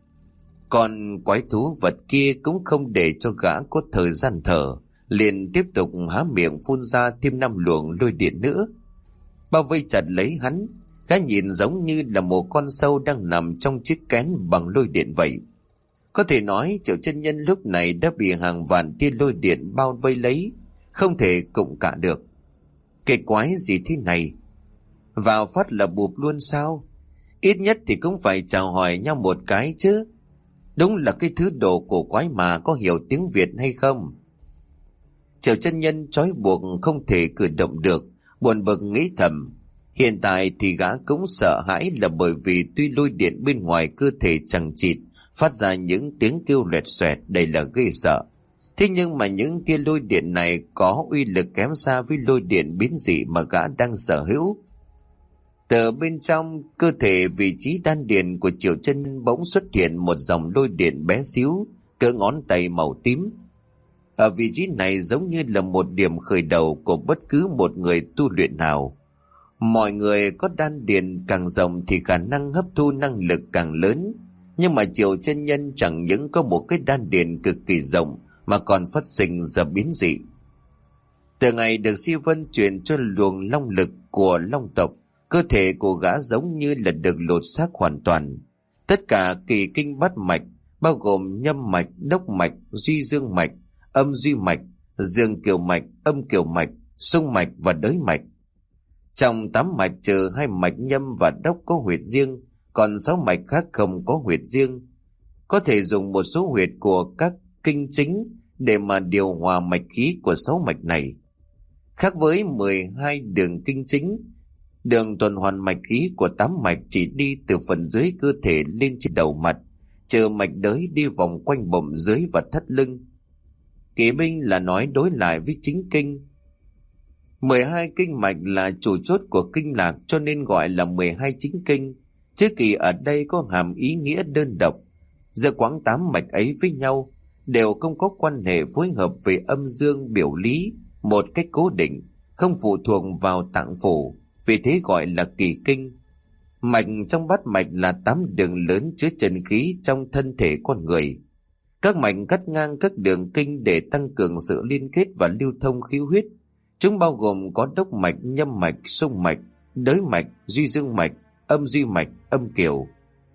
Còn quái thú vật kia cũng không để cho gã có thời gian thở, liền tiếp tục há miệng phun ra thêm năm luồng lôi điện nữa, bao vây chặt lấy hắn. Gã nhìn giống như là một con sâu đang nằm trong chiếc kén bằng lôi điện vậy. Có thể nói Triệu chân nhân lúc này đã bị hàng vạn tia lôi điện bao vây lấy, không thể cụng cả được. Cái quái gì thế này? Vào phát là bụp luôn sao? Ít nhất thì cũng phải chào hỏi nhau một cái chứ. Đúng là cái thứ đồ cổ quái mà, có hiểu tiếng Việt hay không? Triệu chân nhân trói buộc không thể cử động được, buồn bực nghĩ thầm. Hiện tại thì gã cũng sợ hãi là bởi vì tuy lôi điện bên ngoài cơ thể chằng chịt phát ra những tiếng kêu loẹt xoẹt đầy là ghê sợ. Thế nhưng mà những tia lôi điện này có uy lực kém xa với lôi điện biến dị mà gã đang sở hữu. Từ bên trong cơ thể vị trí đan điền của Triệu chân nhân bỗng xuất hiện một dòng lôi điện bé xíu, cỡ ngón tay màu tím. Ở vị trí này giống như là một điểm khởi đầu của bất cứ một người tu luyện nào. Mọi người có đan điền càng rộng thì khả năng hấp thu năng lực càng lớn, nhưng mà Triệu chân nhân chẳng những có một cái đan điền cực kỳ rộng mà còn phát sinh ra biến dị. Từ ngày được Si Vân truyền cho luồng long lực của long tộc, cơ thể của gã giống như là được lột xác hoàn toàn. Tất cả kỳ kinh bát mạch, bao gồm nhâm mạch, đốc mạch, duy dương mạch, âm duy mạch, dương kiều mạch, âm kiều mạch, xung mạch và đới mạch. Trong tám mạch trừ hai mạch nhâm và đốc có huyệt riêng, còn sáu mạch khác không có huyệt riêng. Có thể dùng một số huyệt của các kinh chính để mà điều hòa mạch khí của sáu mạch này. Khác với mười hai đường kinh chính, đường tuần hoàn mạch khí của tám mạch chỉ đi từ phần dưới cơ thể lên trên đầu mặt, trừ mạch đới đi vòng quanh bụng dưới và thắt lưng. Kỵ binh là nói đối lại với chính kinh. mười hai kinh mạch là chủ chốt của kinh lạc cho nên gọi là mười hai chính kinh, chứ kỳ ở đây có hàm ý nghĩa đơn độc. Giữa quãng tám mạch ấy với nhau đều không có quan hệ phối hợp về âm dương biểu lý một cách cố định, không phụ thuộc vào tạng phủ, vì thế gọi là kỳ kinh. Mạch trong bát mạch là tám đường lớn chứa chân khí trong thân thể con người. Các mạch cắt ngang các đường kinh để tăng cường sự liên kết và lưu thông khí huyết. Chúng bao gồm có đốc mạch, nhâm mạch, xung mạch, đới mạch, duy dương mạch, âm duy mạch, âm kiều.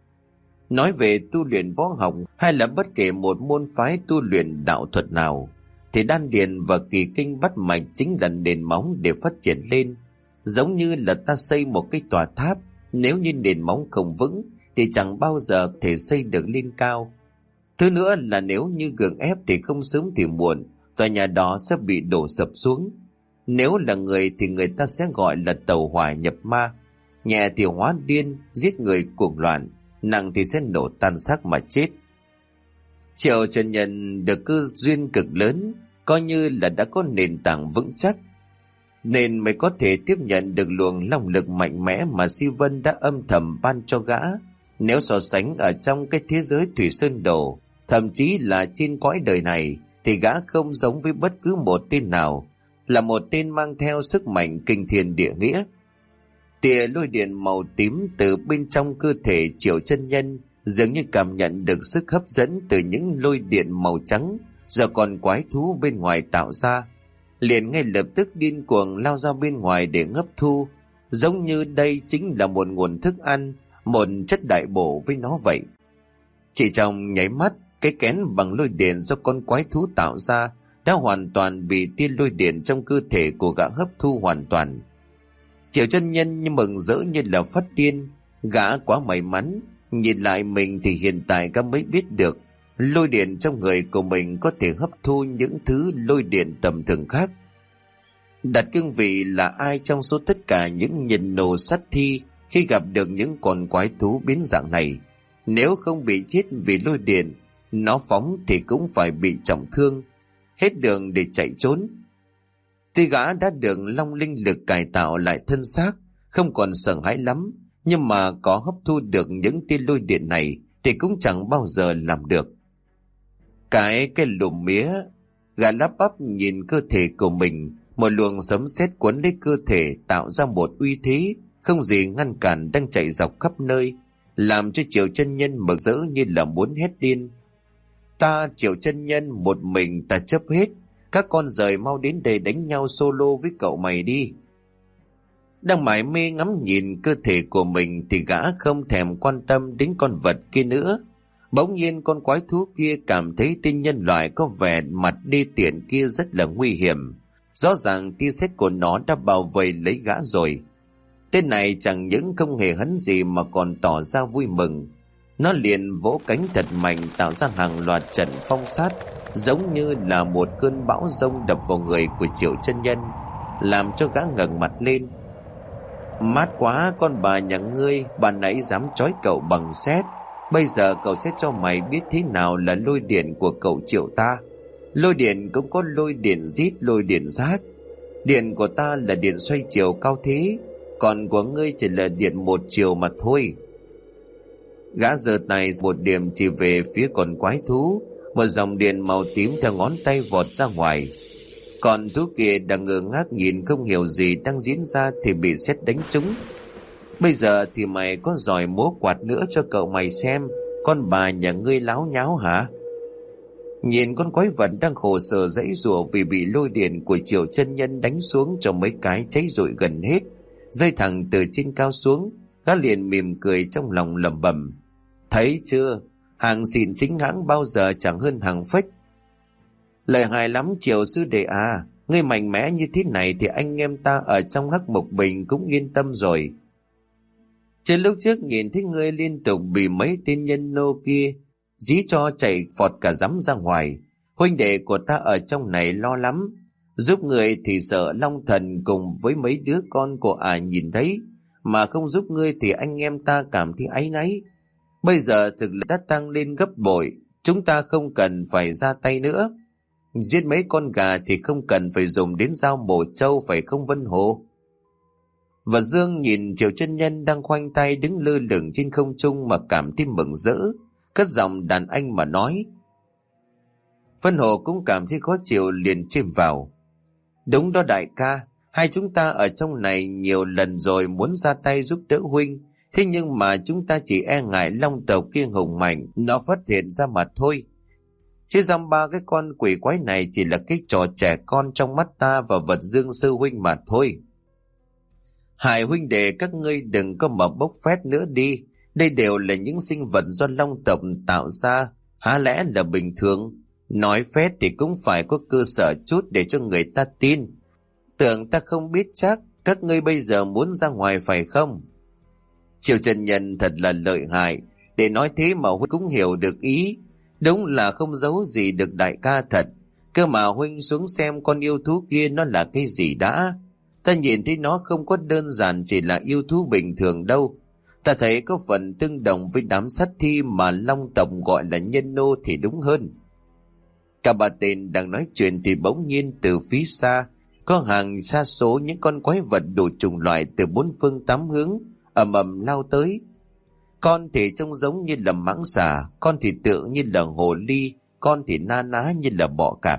Nói về tu luyện võ học hay là bất kể một môn phái tu luyện đạo thuật nào, thì đan điền và kỳ kinh bát mạch chính là nền móng để phát triển lên. Giống như là ta xây một cái tòa tháp, nếu như nền móng không vững thì chẳng bao giờ thể xây được lên cao. Thứ nữa là nếu như gượng ép thì không sớm thì muộn, tòa nhà đó sẽ bị đổ sập xuống. Nếu là người thì người ta sẽ gọi là tẩu hỏa nhập ma, nhẹ thì hóa điên, giết người cuồng loạn, nặng thì sẽ nổ tan xác mà chết. Triệu Chân Nhân được cơ duyên cực lớn, coi như là đã có nền tảng vững chắc, nên mới có thể tiếp nhận được luồng long lực mạnh mẽ mà Si Vân đã âm thầm ban cho gã. Nếu so sánh ở trong cái thế giới Thủy Sơn Đồ, thậm chí là trên cõi đời này, thì gã không giống với bất cứ một tên nào, là một tên mang theo sức mạnh kinh thiên địa nghĩa. Tia lôi điện màu tím từ bên trong cơ thể Triệu Chân Nhân dường như cảm nhận được sức hấp dẫn từ những lôi điện màu trắng do con quái thú bên ngoài tạo ra, liền ngay lập tức điên cuồng lao ra bên ngoài để hấp thu, giống như đây chính là một nguồn thức ăn, một chất đại bổ với nó vậy. Chỉ trong nháy mắt, cái kén bằng lôi điện do con quái thú tạo ra đã hoàn toàn bị tia lôi điện trong cơ thể của gã hấp thu hoàn toàn. Triệu Chân Nhân như mừng rỡ như là phát điên, gã quá may mắn. Nhìn lại mình thì hiện tại gã mới biết được lôi điện trong người của mình có thể hấp thu những thứ lôi điện tầm thường khác. Đặt cương vị là ai trong số tất cả những nhân nô sát thi khi gặp được những con quái thú biến dạng này, nếu không bị chết vì lôi điện, nó phóng thì cũng phải bị trọng thương, hết đường để chạy trốn. Tuy gã đã được long linh lực cải tạo lại thân xác, không còn sợ hãi lắm, nhưng mà có hấp thu được những tia lôi điện này thì cũng chẳng bao giờ làm được. Cái cái lùm mía, gã lắp bắp nhìn cơ thể của mình, một luồng sấm sét cuốn lấy cơ thể tạo ra một uy thế không gì ngăn cản đang chạy dọc khắp nơi, làm cho Triệu Chân Nhân mừng rỡ như là muốn hét điên. Ta Triệu Chân Nhân một mình ta chấp hết, các con rời mau đến đây đánh nhau solo với cậu mày đi. Đang mải mê ngắm nhìn cơ thể của mình thì gã không thèm quan tâm đến con vật kia nữa. Bỗng nhiên con quái thú kia cảm thấy tên nhân loại có vẻ mặt đê tiện kia rất là nguy hiểm. Rõ ràng tia sét của nó đã bao vây lấy gã rồi. Tên này chẳng những không hề hấn gì mà còn tỏ ra vui mừng. Nó liền vỗ cánh thật mạnh tạo ra hàng loạt trận phong sát, giống như là một cơn bão giông đập vào người của Triệu Chân Nhân, làm cho gã ngẩng mặt lên. Mát quá con bà nhà ngươi, bà nãy dám trói cậu bằng sét, bây giờ cậu sẽ cho mày biết thế nào là lôi điện của cậu Triệu ta. Lôi điện cũng có lôi điện rít, lôi điện rác. Điện của ta là điện xoay chiều cao thế, còn của ngươi chỉ là điện một chiều mà thôi. Gã giơ tay một điểm chỉ về phía con quái thú, một dòng điện màu tím theo ngón tay vọt ra ngoài. Còn thú kia đang ngơ ngác nhìn không hiểu gì đang diễn ra thì bị sét đánh trúng. Bây giờ thì mày có giỏi múa quạt nữa cho cậu mày xem, con bà nhà ngươi láo nháo hả? Nhìn con quái vật đang khổ sở giãy giụa vì bị lôi điện của Triệu Chân Nhân đánh xuống cho mấy cái cháy rụi gần hết, rơi thẳng từ trên cao xuống. Gã liền mỉm cười trong lòng lẩm bẩm: thấy chưa, hàng xịn chính hãng bao giờ chẳng hơn hàng fake. Lợi hại lắm Triệu sư đệ à, Ngươi mạnh mẽ như thế này thì anh em ta ở trong Hắc Mộc Bình cũng yên tâm rồi. Trên lúc trước nhìn thấy ngươi liên tục bị mấy tên nhân nô kia dí cho chạy phọt cả dám ra ngoài. Huynh đệ của ta ở trong này lo lắm. Giúp người thì sợ Long Thần cùng với mấy đứa con của ả à nhìn thấy, mà không giúp ngươi thì anh em ta cảm thấy áy náy. Bây giờ thực lực đã tăng lên gấp bội, chúng ta không cần phải ra tay nữa. Giết mấy con gà thì không cần phải dùng đến dao bổ trâu, phải không Vân Hồ? Và Dương nhìn Triệu Chân Nhân đang khoanh tay đứng lơ lửng trên không trung mà cảm thấy mừng rỡ, cất giọng đàn anh mà nói. Vân Hồ cũng cảm thấy khó chịu liền chêm vào. Đúng đó đại ca, hai chúng ta ở trong này nhiều lần rồi muốn ra tay giúp đỡ huynh, thế nhưng mà chúng ta chỉ e ngại long tộc kia hùng mạnh, nó phát hiện ra mà thôi. Chứ dăm ba cái con quỷ quái này chỉ là cái trò trẻ con trong mắt ta và Vật Dương sư huynh mà thôi. Hải huynh đệ các ngươi đừng có mà bốc phét nữa đi, đây đều là những sinh vật do long tộc tạo ra, há lẽ là bình thường. Nói phét thì cũng phải có cơ sở chút để cho người ta tin. Tưởng ta không biết chắc các ngươi bây giờ muốn ra ngoài phải không? Triệu Chân Nhân thật là lợi hại, để nói thế mà huynh cũng hiểu được ý. Đúng là không giấu gì được đại ca thật. Cơ mà huynh xuống xem con yêu thú kia nó là cái gì đã. Ta nhìn thấy nó không có đơn giản chỉ là yêu thú bình thường đâu. Ta thấy có phần tương đồng với đám sát thi mà long tộc gọi là nhân nô thì đúng hơn. Cả ba tên đang nói chuyện thì bỗng nhiên từ phía xa có hàng sa số những con quái vật đủ chủng loại từ bốn phương tám hướng ầm ầm lao tới. Con thì trông giống như là mãng xà, con thì tựa như là hồ ly, con thì na ná như là bọ cạp.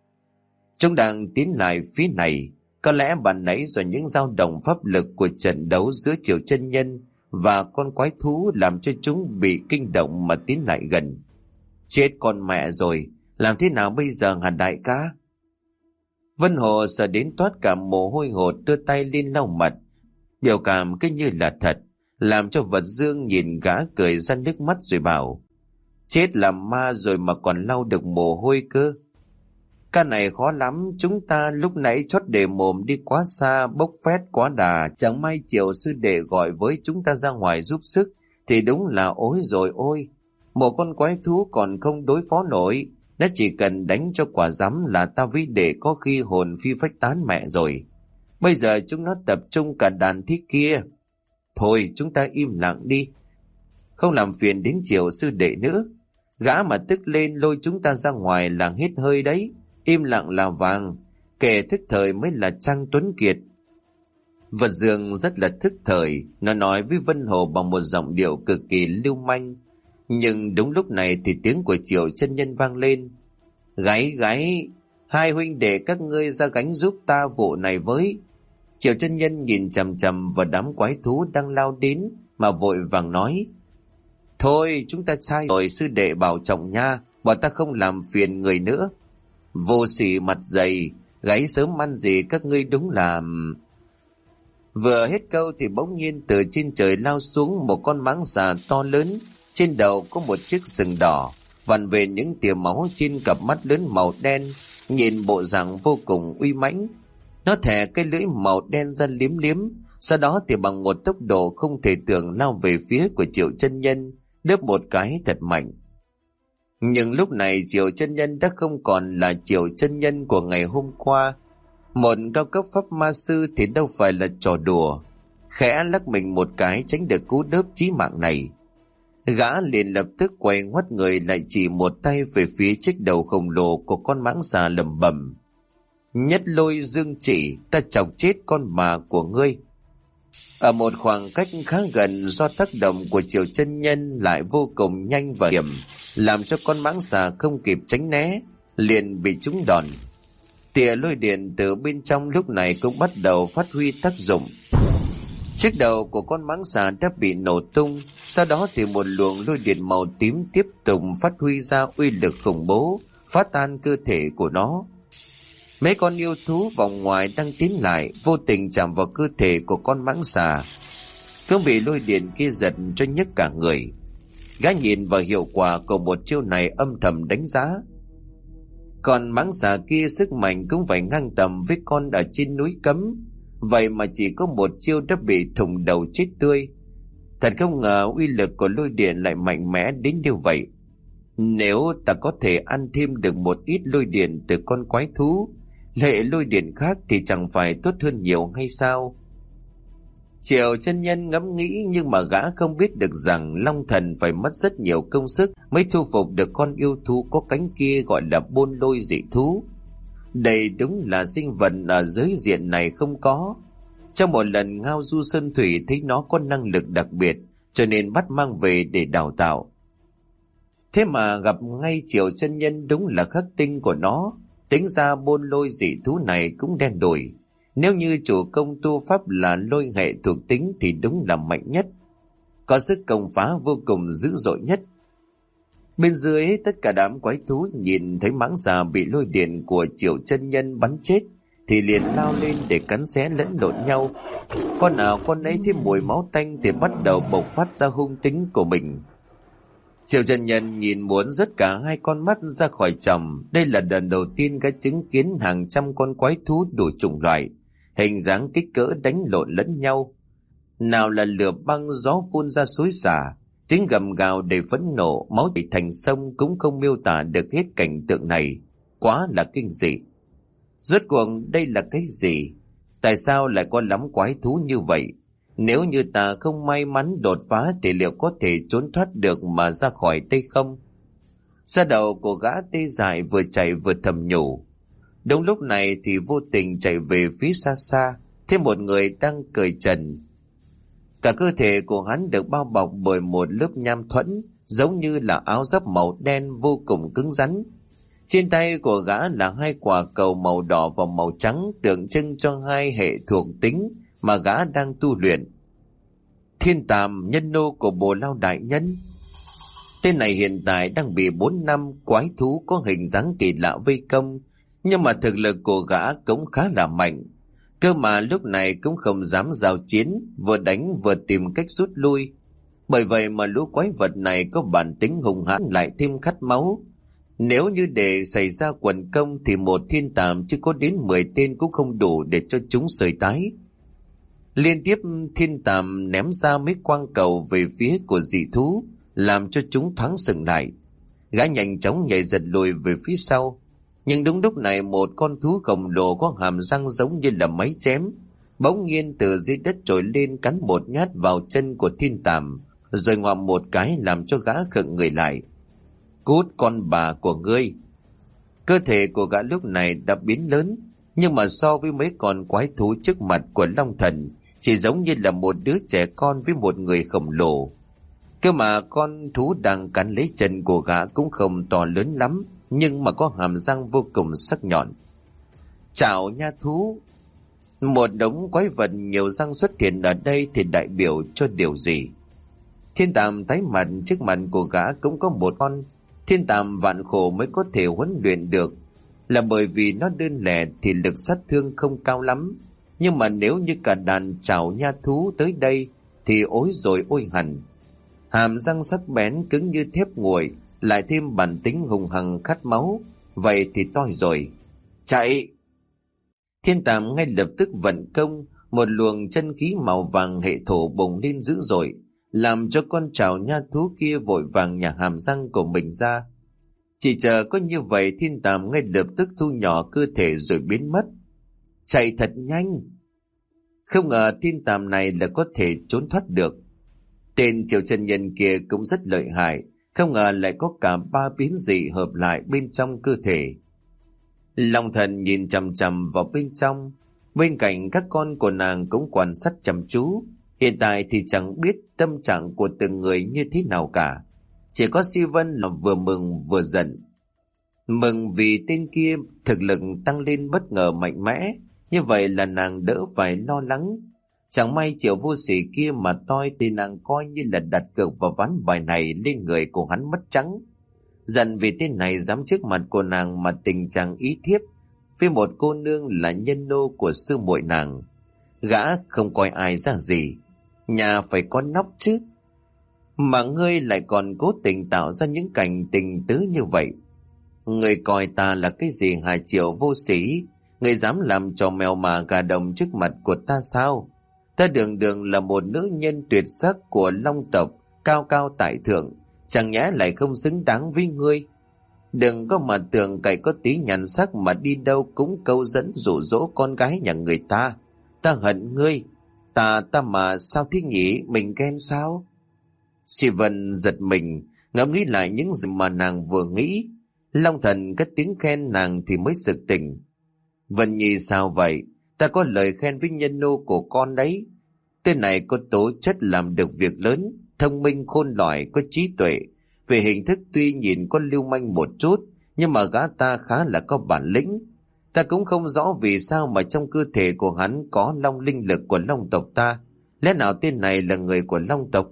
Chúng đang tiến lại phía này, có lẽ bạn nãy do những dao động pháp lực của trận đấu giữa Triệu Chân Nhân và con quái thú làm cho chúng bị kinh động mà tiến lại gần. Chết con mẹ rồi, làm thế nào bây giờ hả đại ca? Vân Hồ sợ đến toát cả mồ hôi hột, đưa tay lên lau mặt, biểu cảm cứ như là thật, làm cho Vật Dương nhìn gã cười ra nước mắt rồi bảo: chết làm ma rồi mà còn lau được mồ hôi cơ. Cái này khó lắm, chúng ta lúc nãy chót để mồm đi quá xa, bốc phét quá đà, chẳng may Triệu sư đệ gọi với chúng ta ra ngoài giúp sức thì đúng là ối rồi ôi. Một con quái thú còn không đối phó nổi, nó chỉ cần đánh cho quả rắm là ta với đệ có khi hồn phi phách tán mẹ rồi. Bây giờ chúng nó tập trung cả đàn thiết kia. Thôi chúng ta im lặng đi, không làm phiền đến Triệu sư đệ nữa. Gã mà tức lên lôi chúng ta ra ngoài là hết hơi đấy. Im lặng là vàng, kẻ thức thời mới là Trang Tuấn Kiệt. Vật Dương rất là thức thời, nó nói với Vân Hồ bằng một giọng điệu cực kỳ lưu manh. Nhưng đúng lúc này thì tiếng của Triệu Chân Nhân vang lên. Gáy gáy, hai huynh đệ các ngươi ra gánh giúp ta vụ này với. Triệu Chân Nhân nhìn chằm chằm vào đám quái thú đang lao đến mà vội vàng nói: thôi chúng ta sai rồi, sư đệ bảo trọng nha, bọn ta không làm phiền người nữa. Vô sỉ mặt dày, gáy sớm ăn gì các ngươi đúng là... Vừa hết câu thì bỗng nhiên từ trên trời lao xuống một con mãng xà to lớn, trên đầu có một chiếc sừng đỏ, vằn về những tia máu trên cặp mắt lớn màu đen, nhìn bộ dạng vô cùng uy mãnh. Nó thè cái lưỡi màu đen ra liếm liếm, sau đó thì bằng một tốc độ không thể tưởng lao về phía của Triệu Chân Nhân, đớp một cái thật mạnh. Nhưng lúc này Triệu Chân Nhân đã không còn là Triệu Chân Nhân của ngày hôm qua. Một cao cấp pháp ma sư thì đâu phải là trò đùa. Khẽ lắc mình một cái tránh được cú đớp chí mạng này, gã liền lập tức quay ngoắt người lại, chỉ một tay về phía chiếc đầu khổng lồ của con mãng xà lẩm bẩm: nhất lôi dương chỉ, ta chọc chết con mà của ngươi. Ở một khoảng cách khá gần, do tác động của Triệu Chân Nhân lại vô cùng nhanh và hiểm, làm cho con mãng xà không kịp tránh né, liền bị trúng đòn. Tia lôi điện từ bên trong lúc này cũng bắt đầu phát huy tác dụng. Chiếc đầu của con mãng xà đã bị nổ tung, sau đó thì một luồng lôi điện màu tím tiếp tục phát huy ra uy lực khủng bố, phá tan cơ thể của nó. Mấy con yêu thú vòng ngoài đang tiến lại, vô tình chạm vào cơ thể của con mãng xà, cũng bị lôi điện kia giật cho nhức cả người. Gã nhìn vào hiệu quả của một chiêu này âm thầm đánh giá. Còn mãng xà kia sức mạnh cũng phải ngang tầm với con ở trên núi Cấm. Vậy mà chỉ có một chiêu đã bị thủng đầu chết tươi. Thật không ngờ uy lực của lôi điện lại mạnh mẽ đến như vậy. Nếu ta có thể ăn thêm được một ít lôi điện từ con quái thú, hệ lôi điện khác thì chẳng phải tốt hơn nhiều hay sao? Triệu chân nhân ngẫm nghĩ, nhưng mà gã không biết được rằng Long Thần phải mất rất nhiều công sức mới thu phục được con yêu thú có cánh kia gọi là Bôn Lôi dị thú. Đây đúng là sinh vật ở giới diện này không có. Trong một lần ngao du sơn thủy thấy nó có năng lực đặc biệt, cho nên bắt mang về để đào tạo. Thế mà gặp ngay Triệu chân nhân đúng là khắc tinh của nó. Tính ra Bôn Lôi dị thú này cũng đen đủi. Nếu như chủ công tu pháp là lôi hệ thuộc tính thì đúng là mạnh nhất, có sức công phá vô cùng dữ dội nhất. Bên dưới tất cả đám quái thú nhìn thấy mãng xà bị lôi điện của Triệu chân nhân bắn chết thì liền lao lên để cắn xé lẫn lộn nhau. Con nào con ấy thêm mùi máu tanh thì bắt đầu bộc phát ra hung tính của mình. Triệu chân nhân nhìn muốn rớt cả hai con mắt ra khỏi chồng. Đây là lần đầu tiên gã chứng kiến hàng trăm con quái thú đủ chủng loại, hình dáng kích cỡ đánh lộn lẫn nhau. Nào là lửa băng gió phun ra xối xả, tiếng gầm gào đầy phẫn nộ, máu chảy thành sông cũng không miêu tả được hết cảnh tượng này. Quá là kinh dị. Rốt cuộc đây là cái gì? Tại sao lại có lắm quái thú như vậy? Nếu như ta không may mắn đột phá thì liệu có thể trốn thoát được mà ra khỏi đây không? Da đầu của gã tê dại, vừa chạy vừa thầm nhủ. Đúng lúc này thì vô tình chạy về phía xa xa, thêm một người đang cởi trần. Cả cơ thể của hắn được bao bọc bởi một lớp nham thuẫn, giống như là áo giáp màu đen vô cùng cứng rắn. Trên tay của gã là hai quả cầu màu đỏ và màu trắng, tượng trưng cho hai hệ thuộc tính mà gã đang tu luyện. Thiên Tàm, nhân nô của Bồ Lao đại nhân. Tên này hiện tại đang bị bốn năm quái thú có hình dáng kỳ lạ vây công, nhưng mà thực lực của gã cũng khá là mạnh. Cơ mà lúc này cũng không dám giao chiến, vừa đánh vừa tìm cách rút lui. Bởi vậy mà lũ quái vật này có bản tính hung hãn lại thêm khát máu. Nếu như để xảy ra quần công thì một thiên tàm chứ có đến mười tên cũng không đủ để cho chúng sơi tái. Liên tiếp thiên tàm ném ra mấy quang cầu về phía của dị thú, làm cho chúng thoáng sừng lại. Gã nhanh chóng nhảy giật lùi về phía sau. Nhưng đúng lúc này một con thú khổng lồ có hàm răng giống như là máy chém, bỗng nhiên từ dưới đất trồi lên cắn một nhát vào chân của thiên tàm, rồi ngoạm một cái làm cho gã khựng người lại. Cút con bà của ngươi! Cơ thể của gã lúc này đã biến lớn, nhưng mà so với mấy con quái thú trước mặt của Long Thần, chỉ giống như là một đứa trẻ con với một người khổng lồ. Cơ mà con thú đang cắn lấy chân của gã cũng không to lớn lắm, nhưng mà có hàm răng vô cùng sắc nhọn. Chào nha thú! Một đống quái vật nhiều răng xuất hiện ở đây thì đại biểu cho điều gì? Thiên tàm tái mặt, trước mặt của gã cũng có một con. Thiên tàm vạn khổ mới có thể huấn luyện được, là bởi vì nó đơn lẻ thì lực sát thương không cao lắm. Nhưng mà nếu như cả đàn chảo nha thú tới đây thì ối rồi ôi hẳn. Hàm răng sắc bén cứng như thép nguội, lại thêm bản tính hùng hằng khát máu, vậy thì toi rồi. Chạy! Thiên tàm ngay lập tức vận công, một luồng chân khí màu vàng hệ thổ bùng lên dữ dội, làm cho con trảo nha thú kia vội vàng nhả hàm răng của mình ra. Chỉ chờ có như vậy, thiên tàm ngay lập tức thu nhỏ cơ thể rồi biến mất. Chạy thật nhanh! Không ngờ thiên tàm này là có thể trốn thoát được. Tên Triệu chân nhân kia cũng rất lợi hại, không ngờ lại có cả ba biến dị hợp lại bên trong cơ thể. Long Thần nhìn chằm chằm vào bên trong, bên cạnh các con của nàng cũng quan sát chăm chú. Hiện tại thì chẳng biết tâm trạng của từng người như thế nào cả. Chỉ có Si Vân là vừa mừng vừa giận. Mừng vì tên kia thực lực tăng lên bất ngờ mạnh mẽ, như vậy là nàng đỡ phải lo lắng. Chẳng may Triệu vô sỉ kia mà toi thì nàng coi như là đặt cược vào ván bài này lên người của hắn mất trắng. Giận vì tên này dám trước mặt của nàng mà tình trạng ý thiếp với một cô nương là nhân nô của sư muội nàng. Gã không coi ai ra gì, nhà phải có nóc chứ. Mà ngươi lại còn cố tình tạo ra những cảnh tình tứ như vậy. Người coi ta là cái gì hả Triệu vô sĩ? Người dám làm trò mèo mà gà đồng trước mặt của ta sao? Ta đường đường là một nữ nhân tuyệt sắc của Long tộc, cao cao tại thượng, chẳng nhẽ lại không xứng đáng với ngươi. Đừng có mà tưởng cậy có tí nhàn sắc mà đi đâu cũng câu dẫn dụ dỗ con gái nhà người ta. Ta hận ngươi. Ta ta mà sao thế nhỉ? Mình ghen sao? Si Vân giật mình, ngẫm nghĩ lại những gì mà nàng vừa nghĩ. Long Thần cất tiếng khen nàng thì mới sực tỉnh. Vân Nhi sao vậy? Ta có lời khen với nhân nô của con đấy. Tên này có tố chất làm được việc lớn, thông minh khôn lỏi, có trí tuệ. Về hình thức tuy nhìn có lưu manh một chút, nhưng mà gã ta khá là có bản lĩnh. Ta cũng không rõ vì sao mà trong cơ thể của hắn có long linh lực của Long tộc ta. Lẽ nào tên này là người của Long tộc?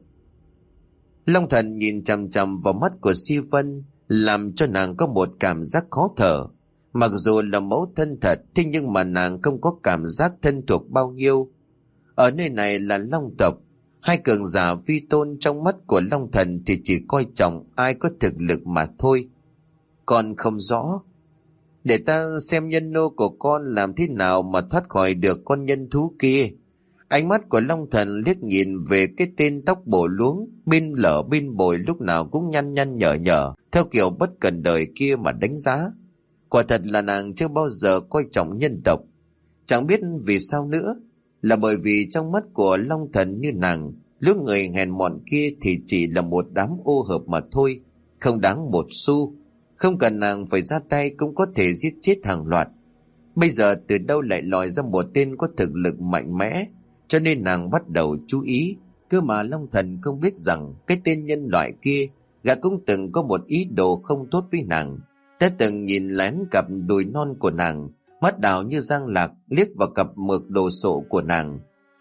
Long Thần nhìn chằm chằm vào mắt của Si Vân, làm cho nàng có một cảm giác khó thở. Mặc dù là mẫu thân thật, thế nhưng mà nàng không có cảm giác thân thuộc bao nhiêu. Ở nơi này là Long tộc, hai cường giả vi tôn trong mắt của Long Thần thì chỉ coi trọng ai có thực lực mà thôi. Con không rõ. Để ta xem nhân nô của con làm thế nào mà thoát khỏi được con nhân thú kia. Ánh mắt của Long Thần liếc nhìn về cái tên tóc bổ luống, bên lở bên bồi lúc nào cũng nhăn nhăn nhở nhở, theo kiểu bất cần đời kia mà đánh giá. Quả thật là nàng chưa bao giờ coi trọng nhân tộc. Chẳng biết vì sao nữa, là bởi vì trong mắt của Long Thần như nàng, lứa người hèn mọn kia thì chỉ là một đám ô hợp mà thôi, không đáng một xu. Không cần nàng phải ra tay cũng có thể giết chết hàng loạt. Bây giờ từ đâu lại lòi ra một tên có thực lực mạnh mẽ, cho nên nàng bắt đầu chú ý. Cơ mà Long Thần không biết rằng cái tên nhân loại kia, gã cũng từng có một ý đồ không tốt với nàng. Đã từng nhìn lén cặp đùi non của nàng, mắt đảo như giang lạc liếc vào cặp mực đồ sộ của nàng.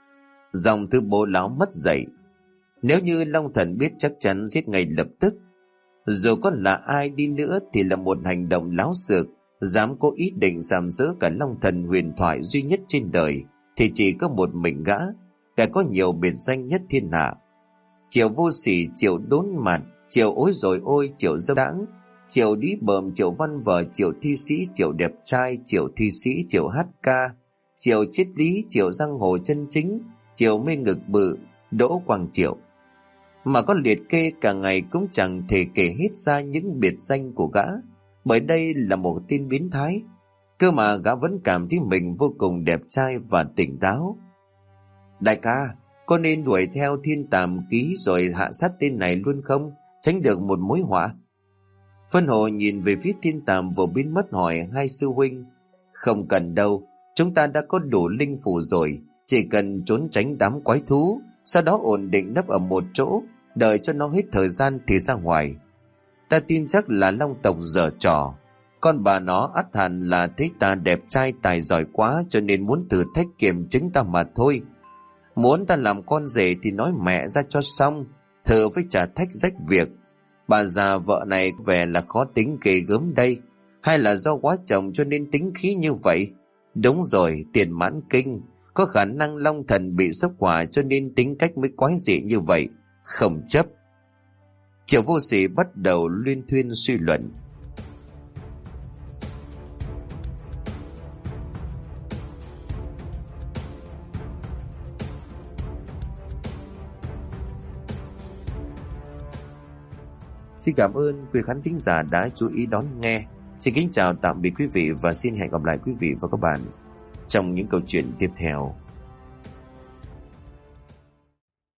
Dòng thư bố láo mất dậy. Nếu như Long Thần biết chắc chắn giết ngay lập tức. Dù có là ai đi nữa thì là một hành động láo xược, dám có ý định giảm dỡ cả Long Thần huyền thoại duy nhất trên đời, thì chỉ có một mình gã, gã có nhiều biệt danh nhất thiên hạ. Triệu vô sỉ, Triệu đốn mặt, Triệu ối rồi ôi, Triệu dâm đãng, Triệu đĩ bờm, Triệu văn vở, Triệu thi sĩ, Triệu đẹp trai, Triệu thi sĩ, Triệu hát ca, Triệu triết lý, Triệu giang hồ chân chính, Triệu mê ngực bự, Đỗ Quang Triệu. Mà có liệt kê cả ngày cũng chẳng thể kể hết ra những biệt danh của gã, bởi đây là một tên biến thái. Cơ mà gã vẫn cảm thấy mình vô cùng đẹp trai và tỉnh táo. Đại ca, có nên đuổi theo Thiên Tàm Ký rồi hạ sát tên này luôn không? Tránh được một mối họa. Phân Hồ nhìn về phía Thiên Tàm vừa biến mất hỏi hai sư huynh. Không cần đâu, chúng ta đã có đủ linh phủ rồi, chỉ cần trốn tránh đám quái thú, sau đó ổn định nấp ở một chỗ, đợi cho nó hết thời gian thì ra ngoài. Ta tin chắc là Long tộc giở trò. Con bà nó ắt hẳn là thấy ta đẹp trai tài giỏi quá cho nên muốn thử thách kiểm chứng ta mà thôi. Muốn ta làm con rể thì nói mẹ ra cho xong, thử với trả thách rách việc. Bà già vợ này về là khó tính ghê gớm đây, hay là do quá chồng cho nên tính khí như vậy? Đúng rồi, tiền mãn kinh, có khả năng Long Thần bị sốc hỏa cho nên tính cách mới quái dị như vậy. Không chấp. Triệu vô sỉ bắt đầu luyên thuyên suy luận. Xin cảm ơn quý khán thính giả đã chú ý đón nghe. Xin kính chào tạm biệt quý vị và xin hẹn gặp lại quý vị và các bạn trong những câu chuyện tiếp theo.